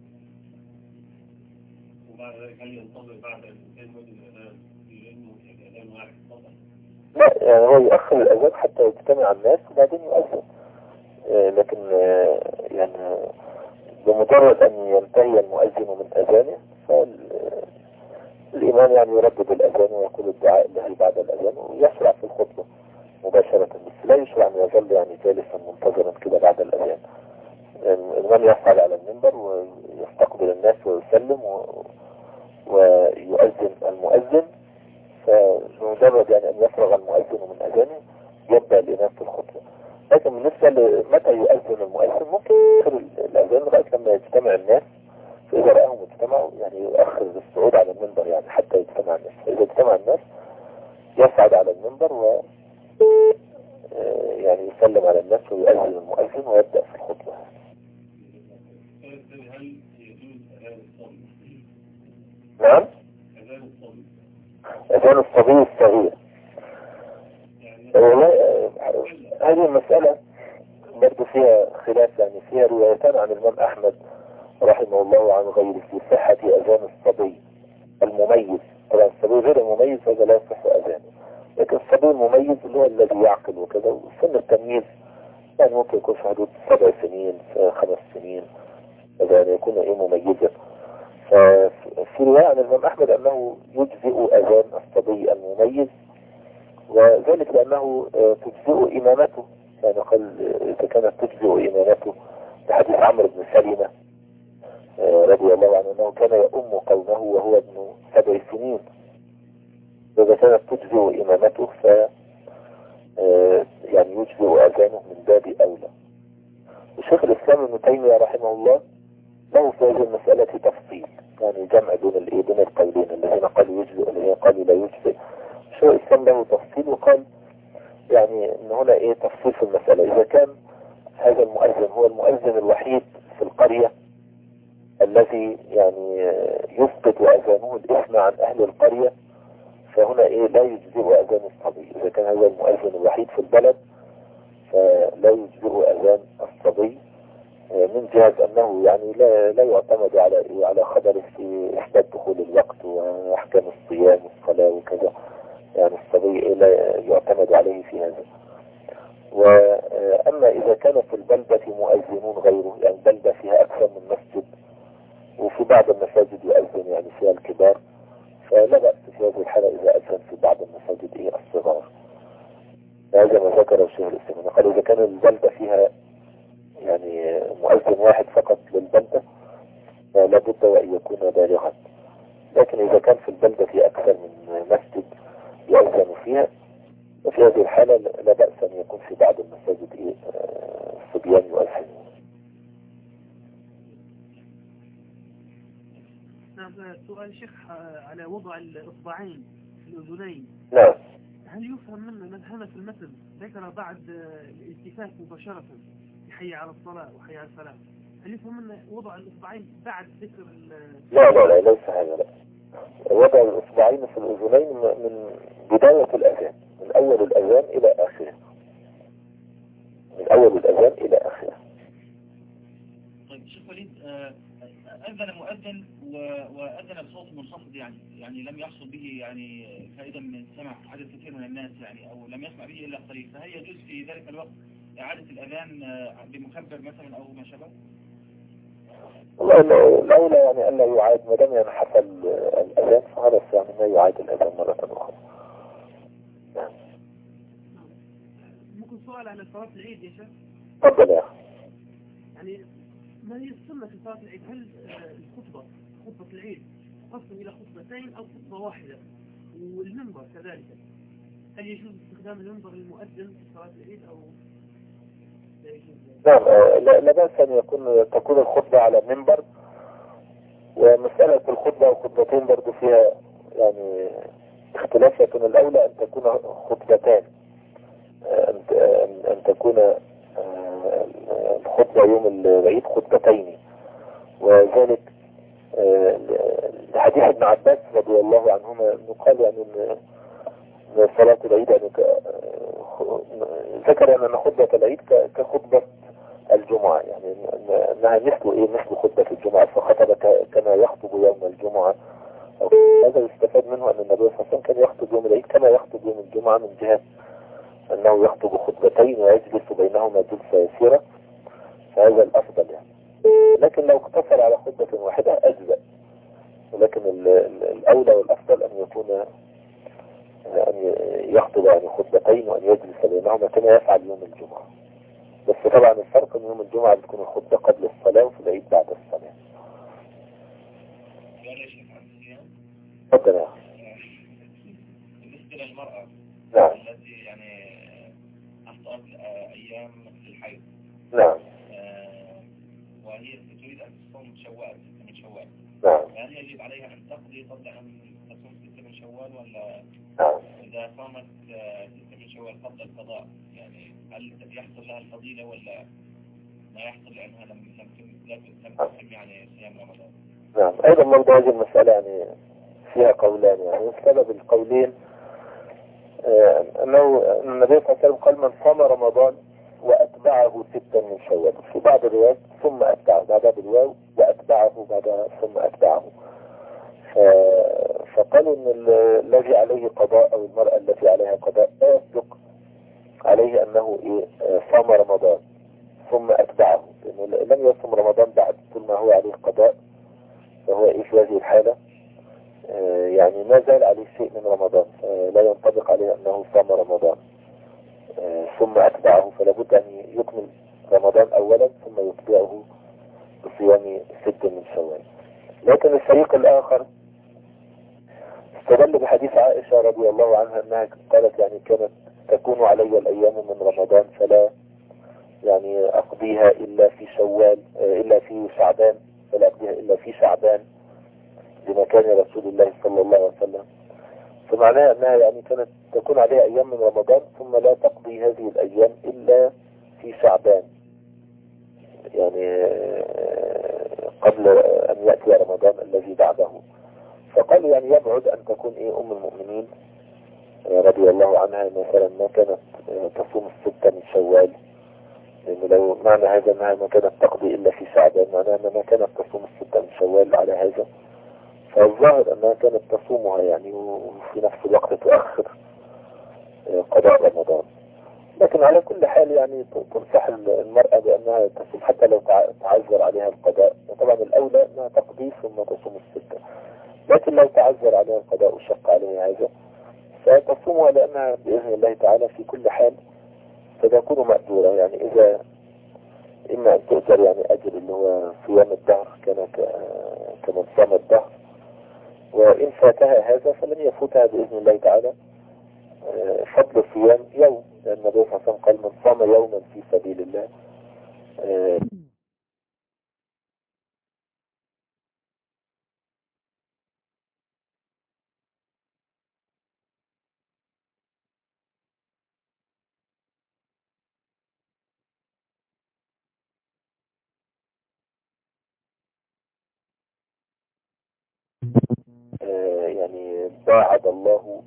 وبعد ذلك هل ينتظر بعد الإنسان وجه الأذان لأنه الأذان واحد فقط؟ لا يعني هو يؤخر الأذان حتى يجتمع الناس وبعدين يؤذن، لكن يعني بمجرد أن ينتهي المؤذن من أذانه فالإمام يعني يردد الأذان ويقول الدعاء الذي بعد الأذان ويشرع في الخطبة مباشرة، بس لا يشرع أن يظل يعني جالسا منتظرا كده بعد الأذان. الإمام يصعد على المنبر ويستقبل الناس ويسلم و... ويؤذن المؤذن، فمجرد يعني أن يفرغ المؤذن من أذانه يبدأ الإمام في الخطبة. لكن بالنسبة لمتى يؤذن المؤذن ممكن يؤخر الأذان لغاية لما يجتمع الناس، فإذا رأهم اجتمعوا يعني يؤخر الصعود على المنبر يعني حتى يجتمع الناس، فإذا اجتمع الناس يصعد على المنبر و يعني يسلم على الناس ويؤذن المؤذن ويبدأ في الخطبة. هل يجوز أذان الصبي؟ نعم؟ أذان الصبي أذان الصبي الصغير هذه المسألة برضو فيها خلاف، يعني فيها روايتان عن الإمام أحمد رحمه الله وعن غيره في صحة أذان الصبي المميز. طبعا الصبي غير المميز هذا لا يصح أذانه، لكن الصبي المميز اللي هو الذي يعقل وكذا وسن التمييز يعني ممكن يكون في حدود سبع سنين في خمس سنين يعني يكون إيه مميزا. ففي رواية عن الإمام أحمد أنه يجزئ أذان الصبي المميز، وذلك لأنه تجزئ إمامته، يعني قال إذا كانت تجزئ إمامته بحديث عمرو بن سلمة رضي الله عنه أنه كان يؤم قومه وهو ابن سبع سنين، إذا كانت تجزئ إمامته ف يعني يجزئ أذانه من باب أولى. الشيخ الإسلام ابن تيمية رحمه الله له في هذه المسألة تفصيل، يعني جمع بين الإيه بين القولين الذين قالوا يجزئ والذين قالوا لا يجزئ. الشيخ الإسلام له تفصيل وقال يعني ان هنا ايه تفصيل في المسألة. اذا كان هذا المؤذن هو المؤذن الوحيد في القرية الذي يعني يسقط اذانه الاثم عن اهل القرية، فهنا ايه لا يجزئ اذان الصبي. اذا كان هذا المؤذن الوحيد في البلد فلا يجزئ اذان الصبي من جهة انه يعني لا لا يعتمد على إيه على خبره في اثبات دخول الوقت واحكام الصيام والصلاة وكذا، يعني الصبي لا يعتمد عليه في هذا. وأما إذا كان في البلدة مؤذنون غيره، يعني بلدة فيها أكثر من مسجد وفي بعض المساجد يؤذن يعني فيها الكبار، فلا بأس في هذه الحالة إذا أذن في بعض المساجد إيه الصغار. هذا ما ذكره الشيخ الإسلام، قال إذا كان البلدة فيها يعني مؤذن واحد فقط للبلدة فلا بد وأن يكون بالغا، لكن إذا كان في البلدة في أكثر من مسجد يؤذن فيها وفي هذه الحالة لا بأس أن يكون في بعض المساجد إيه الصبيان يؤذنون. نعم. سؤال شيخ على وضع الإصبعين في الأذنين. نعم. هل يفهم من من هذا في المثل ذكر بعد الالتفات مباشرة يحيي على الصلاة وحي على الفلاح، هل يفهم من وضع الإصبعين بعد ذكر لا لا لا ليس هذا، لا. وضع الإصبعين في الأذنين من بداية الأذان، من أول الأذان إلى آخره، من أول الأذان إلى آخره. طيب شيخ وليد، أذن مؤذن وأذن سمع عدد كثير من الناس يعني أو لم يسمع به إلا قليل، فهل يجوز في ذلك الوقت إعادة الأذان بمكبر مثلا أو ما شابه؟ والله الأولى يعني ألا يعاد ما دام يعني حصل الأذان فخلاص يعني ما يعاد الأذان مرة أخرى. نعم. ممكن سؤال عن صلاة العيد يا شيخ؟ تفضل يا أخي. يعني ما هي السنة في صلاة العيد؟ هل الخطبة خطبة العيد تقسم إلى خطبتين أو خطبة واحدة؟ والمنبر كذلك هل يجوز استخدام المنبر للمؤذن في صلاة العيد أو لا يجوز؟ نعم لا, لا بأس أن يكون تكون الخطبة على المنبر، ومسألة الخطبة وخطبتين برضو فيها يعني اختلاف، لكن الأولى أن تكون خطبتان، أن, أن تكون الخطبة يوم العيد خطبتين، وذلك لحديث ابن عباس رضي الله عنهما أنه قال يعني أن صلاة العيد يعني ذكر يعني أن خطبة العيد كخطبة الجمعة، يعني أنها مثل إيه مثل خطبة الجمعة، فخطب كما يخطب يوم الجمعة. هذا يستفاد منه أن النبي صلى الله عليه وسلم كان يخطب يوم العيد كما يخطب يوم الجمعة، من جهة أنه يخطب خطبتين ويجلس بينهما جلسة يسيرة، فهذا الأفضل يعني. لكن لو اقتصر على خطبة واحدة أجزاء، ولكن الأولى والأفضل أن يكون أن يخطب يعني خطبتين وأن يجلس بينهما كما يفعل يوم الجمعة. بس طبعا الفرق ان يوم الجمعة بتكون الخطبة قبل الصلاة وفي العيد بعد الصلاة. تفضل يا أخي. بالنسبة للمرأة نعم. التي يعني أخطأت أيام الحيض. نعم. وهي تريد أن تصوم شوال ستة من شوال. نعم. هل يجب عليها أن تقضي قبل أن تصوم ستة من شوال ولا؟ نعم. إذا صامت ستة من شوال قبل القضاء يعني هل يحصل لها الفضيلة ولا ما يحصل لأنها لم لم لم تتم يعني صيام رمضان؟ نعم. أيضا برضه هذه المسألة يعني فيها قولان، يعني سبب القولين آه أنه النبي صلى الله عليه وسلم قال من صام رمضان وأتبعه ستا من شوال، في بعض الروايات ثم أتبعه بعدها بالواو وأتبعه بعدها ثم أتبعه، فقالوا ان الذي عليه قضاء او المرأة التي عليها قضاء لا يصدق عليه انه ايه صام رمضان ثم اتبعه، لانه لم يصم رمضان بعد طول ما هو عليه قضاء، فهو ايه في هذه الحالة اه يعني ما زال عليه شيء من رمضان، لا ينطبق عليه انه صام رمضان اه ثم اتبعه، فلا بد ان يكمل رمضان اولا ثم يتبعه بصيام ست من شوال. لكن الفريق الاخر استدل بحديث عائشة رضي الله عنها انها قالت يعني كانت تكون علي الايام من رمضان فلا يعني اقضيها الا في شوال الا في شعبان، فلا اقضيها الا في شعبان لمكان رسول الله صلى الله عليه وسلم، فمعناها انها يعني كانت تكون عليها ايام من رمضان ثم لا تقضي هذه الايام الا في شعبان، يعني قبل ان يأتي رمضان الذي بعده. فقالوا يعني يبعد ان تكون ايه ام المؤمنين رضي الله عنها مثلا ما كانت تصوم الستة من شوال، لأنه لو معنى هذا أنها ما كانت تقضي إلا في شعبان معناها أنها ما كانت تصوم الستة من شوال على هذا، فالظاهر أنها كانت تصومها يعني وفي نفس الوقت تؤخر قضاء رمضان. لكن على كل حال يعني تنصح المرأة بأنها تصوم حتى لو تعذر عليها القضاء، طبعا الأولى أنها تقضي ثم تصوم الستة، لكن لو تعذر عليها القضاء وشق عليها هذا فتصومها لأنها بإذن الله تعالى في كل حال فتكون مأجورة، يعني إذا إما أن تؤجر يعني أجر اللي هو صيام الدهر كان كمن صام الدهر، وإن فاتها هذا فلن يفوتها بإذن الله تعالى فضل صيام يوم، لأن النبي صلى الله عليه وسلم قال من صام يوما في سبيل الله يعني باعد الله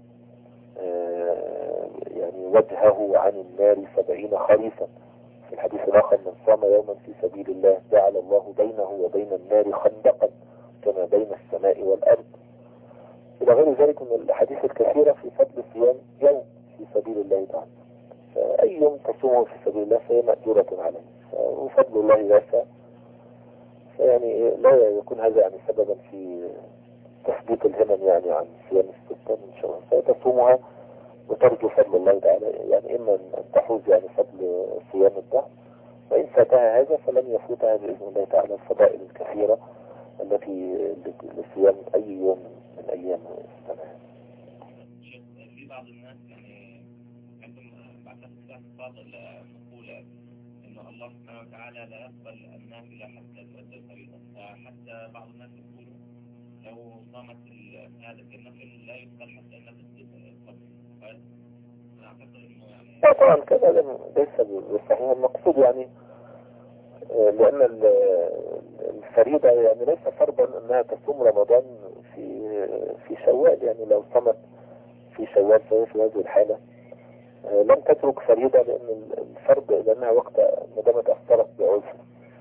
يعني وجهه عن النار سبعين خريفا. في الحديث الآخر من صام يوما في سبيل الله جعل الله بينه وبين النار خندقا كما بين السماء والأرض، إلى إلى غير ذلك من الأحاديث الكثيرة في فضل صيام يوم في سبيل الله تعالى. فأي يوم تصومه في سبيل الله فهي مأجورة عليه، وفضل الله واسع. فيعني لا يكون هذا يعني سببا في تثبيت الهمم يعني عن صيام الستة من شوال، فتصومها وترجو فضل الله تعالى، يعني إما أن تحوز يعني فضل صيام الدهر، وإن فاتها هذا فلن يفوتها بإذن الله تعالى الفضائل الكثيرة التي لصيام أي يوم من أيام السنة. في بعض الناس يعني عندما بعثت بعض المقولة إن الله سبحانه وتعالى لا يقبل النافلة حتى تؤدى الفريضة، فحتى بعض الناس يقولوا لو صامت هذا النفل لا يقبل حتى النفل تقبل. أعتقد إنه يعني طبعا كذا ليس بالصحيح. المقصود يعني لأن الفريضة يعني ليس فرضا أنها تصوم رمضان في في شوال، يعني لو صمت في شوال فهي في هذه الحالة لم تترك فريضة، لأن الفرض لأنها وقت ما دامت أفطرت بعذر،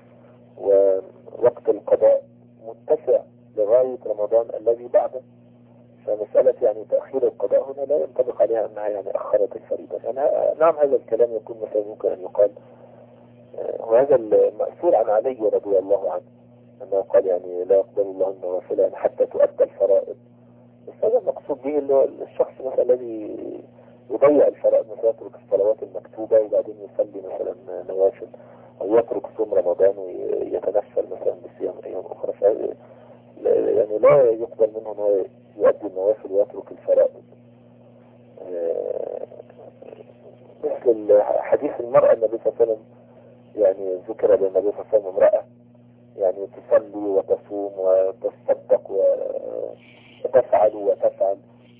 ووقت القضاء متسع لغاية رمضان الذي بعده، فمسألة يعني تأخير القضاء هنا لا ينطبق عليها أنها يعني أخرت الفريضة. يعني نعم هذا الكلام يكون مثلا ممكن أن يقال، وهذا المأثور عن علي رضي الله عنه أنه قال يعني لا يقبل الله النوافل حتى تؤدى الفرائض. بس هذا المقصود به اللي هو الشخص مثلا الذي يضيع الفرائض، مثلا يترك الصلوات المكتوبة وبعدين يصلي مثلا نوافل، أو يترك صوم رمضان ويتنفل مثلا بصيام أيام أخرى، يعني لا يقبل منه أنه يؤدي النوافل ويترك الفرائض. مثل حديث المرأة النبي صلى الله عليه وسلم يعني ذكر للنبي صلى الله عليه وسلم امرأة يعني تصلي وتصوم وتصدق وتفعل وتفعل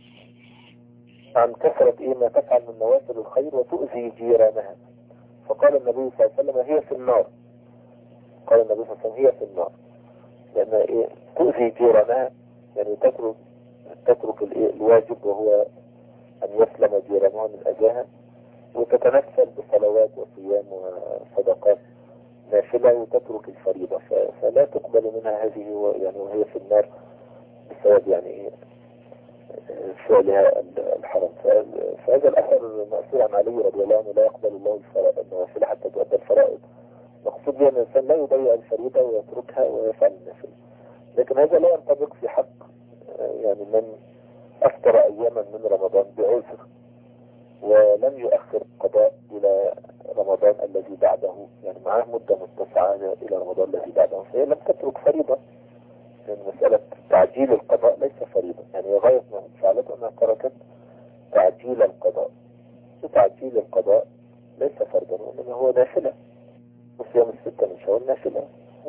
عن كثرة إيه ما تفعل من نوافل الخير وتؤذي جيرانها، فقال النبي صلى الله عليه وسلم هي في النار. قال النبي صلى الله عليه وسلم هي في النار، لأن إيه تؤذي جيرانها، يعني تترك تترك الإيه الواجب وهو أن يسلم جيرانها من أذاها، وتتنفل بصلوات وصيام وصدقات نافلة وتترك الفريضة، فلا تقبل منها هذه يعني وهي في النار بسبب يعني فعلها الحرام. فهذا الأثر مأثور عن علي رضي الله عنه لا يقبل الله النوافل حتى تؤدى الفرائض. مقصود بأن الإنسان لا يضيع الفريضة ويتركها ويفعل النافل، لكن هذا لا ينطبق في حق يعني من أفطر أياما من رمضان بعذر ولم يؤخر القضاء إلى رمضان الذي بعده، يعني معاه مدة متسعة إلى رمضان الذي بعده، فهي لم تترك فريضة. يعني مسألة تعجيل القضاء ليس فريضة، يعني غاية ما فعلته أنها تركت تعجيل القضاء، وتعجيل القضاء ليس فرضا وإنما هو نافلة، وصيام الستة من شوال نافلة،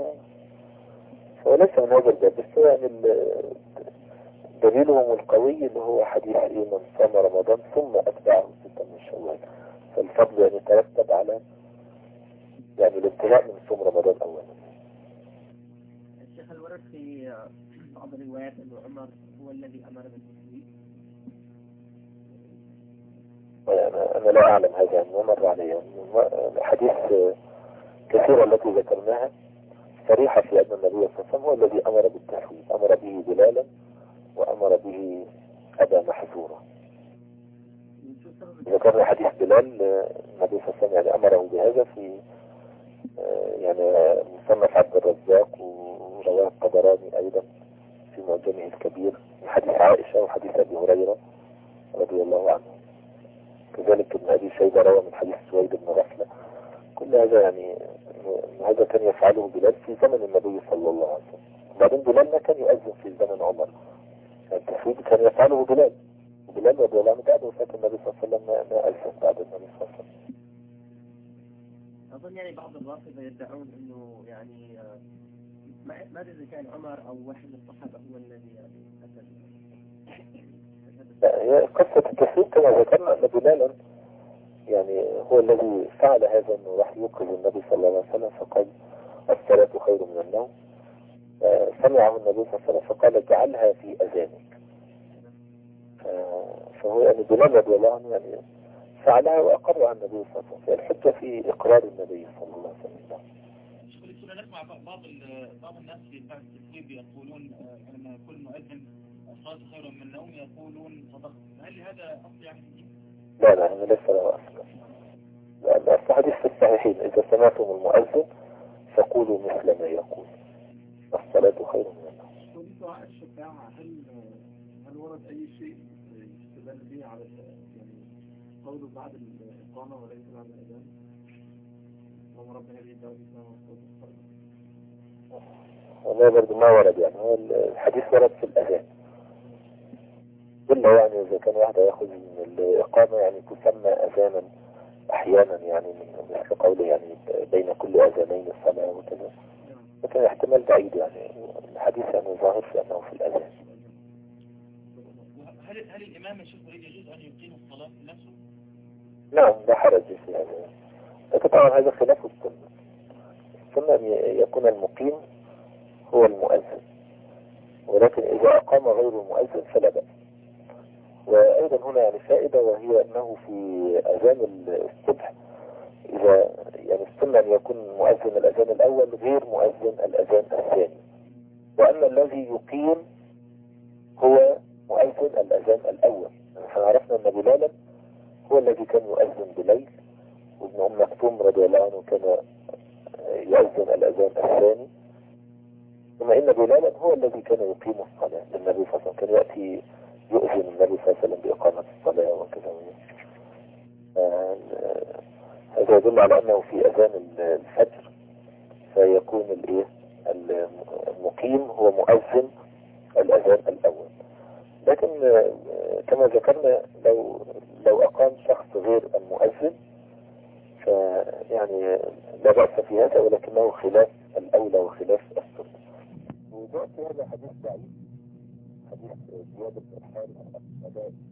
فليس من هذا الباب. بس يعني دليلهم القوي اللي هو حديث إيه من صام رمضان ثم أتبعه ستة من شوال، فالفضل يعني ترتب على يعني الانتهاء من صوم رمضان أولا. الشيخ الورد في بعض الروايات أن عمر هو الذي أمر بالتسويق. أنا أنا لا أعلم هذا يعني ومر علي الحديث كثيرة التي ذكرناها صريحة في أن النبي صلى الله عليه وسلم هو الذي أمر بالتسويق، أمر به بلالا وأمر به أبا محذورا. ذكرنا حديث بلال النبي صلى الله عليه وسلم يعني أمره بهذا في يعني مصنف عبد الرزاق، ورواه الطبراني أيضا في معجمه الكبير من حديث عائشة وحديث أبي هريرة رضي الله عنه. كذلك ابن أبي شيبة روى من حديث سويد بن غفلة. كل هذا يعني هذا كان يفعله بلال في زمن النبي صلى الله عليه وسلم. بعدين بلال ما كان يؤذن في زمن عمر، التسويق كان يفعله بلال، وبلال رضي الله عنه بعد وفاة النبي صلى الله عليه وسلم ما ألفت بعد النبي صلى الله عليه وسلم. أظن يعني بعض الرافضة يدعون أنه يعني ما أدري إذا كان عمر أو واحد من الصحابة هو الذي يعني أسد. لا هي قصة التسويق كما ذكرنا أن بلالا يعني هو الذي فعل هذا، أنه راح يوقظ النبي صلى الله عليه وسلم فقال الصلاة خير من النوم، سمعه النبي صلى الله عليه وسلم فقال اجعلها في أذانك. فهو يعني بلال رضي الله عنه يعني فعلها وأقرها النبي صلى الله عليه وسلم، الحجة في إقرار النبي صلى الله عليه وسلم. كنا نسمع بعض بعض الناس في بتاع التسويق يقولون لما يكون مؤذن الصلاة خير من النوم يقولون صدقت، هل هذا أصل يعني؟ لا لا هذا ليس له أصل. لأن الحديث في الصحيحين إذا سمعتم المؤذن فقولوا مثل ما يقول الصلاة خير من النوم. ودي الشفاعة هل هل ورد أي شيء يستدل به على يعني قوله بعد الإقامة وليس بعد الأذان؟ اللهم رب هذه الدعوة والله برضه ما ورد يعني، هو الحديث ورد في الأذان إلا يعني إذا كان واحد يأخذ من الإقامة يعني تسمى أذانا أحيانا يعني من مثل قوله يعني بين كل أذانين الصلاة وكذا، لكن احتمال بعيد يعني الحديث يعني ظاهر في أنه في الأذان. هل هل الإمام الشيخ وليد يجوز أن يقيم الصلاة نفسه؟ نعم لا حرج في هذا، لكن طبعا هذا خلاف السنة. السنة أن يكون المقيم هو المؤذن، ولكن إذا أقام غير المؤذن فلا بأس. وأيضا هنا يعني فائدة، وهي أنه في أذان الصبح إذا يعني السنة أن يكون مؤذن الأذان الأول غير مؤذن الأذان الثاني، وأن الذي يقيم هو مؤذن الأذان الأول. نحن عرفنا أن بلالا هو الذي كان يؤذن بليل، وابن أم مكتوم رضي الله عنه كان يؤذن الأذان الثاني، ثم إن بلالا هو الذي كان يقيم الصلاة للنبي صلى الله عليه وسلم، كان يأتي يؤذن النبي صلى الله عليه وسلم بإقامة الصلاة وكذا. هذا يدل على أنه في أذان الفجر فيكون الإيه المقيم هو مؤذن الأذان الأول. لكن كما ذكرنا لو لو أقام شخص غير المؤذن فيعني لا بأس في هذا، ولكنه خلاف الأولى وخلاف السنة. وجاء في هذا حديث ضعيف، حديث زياد بن الحارث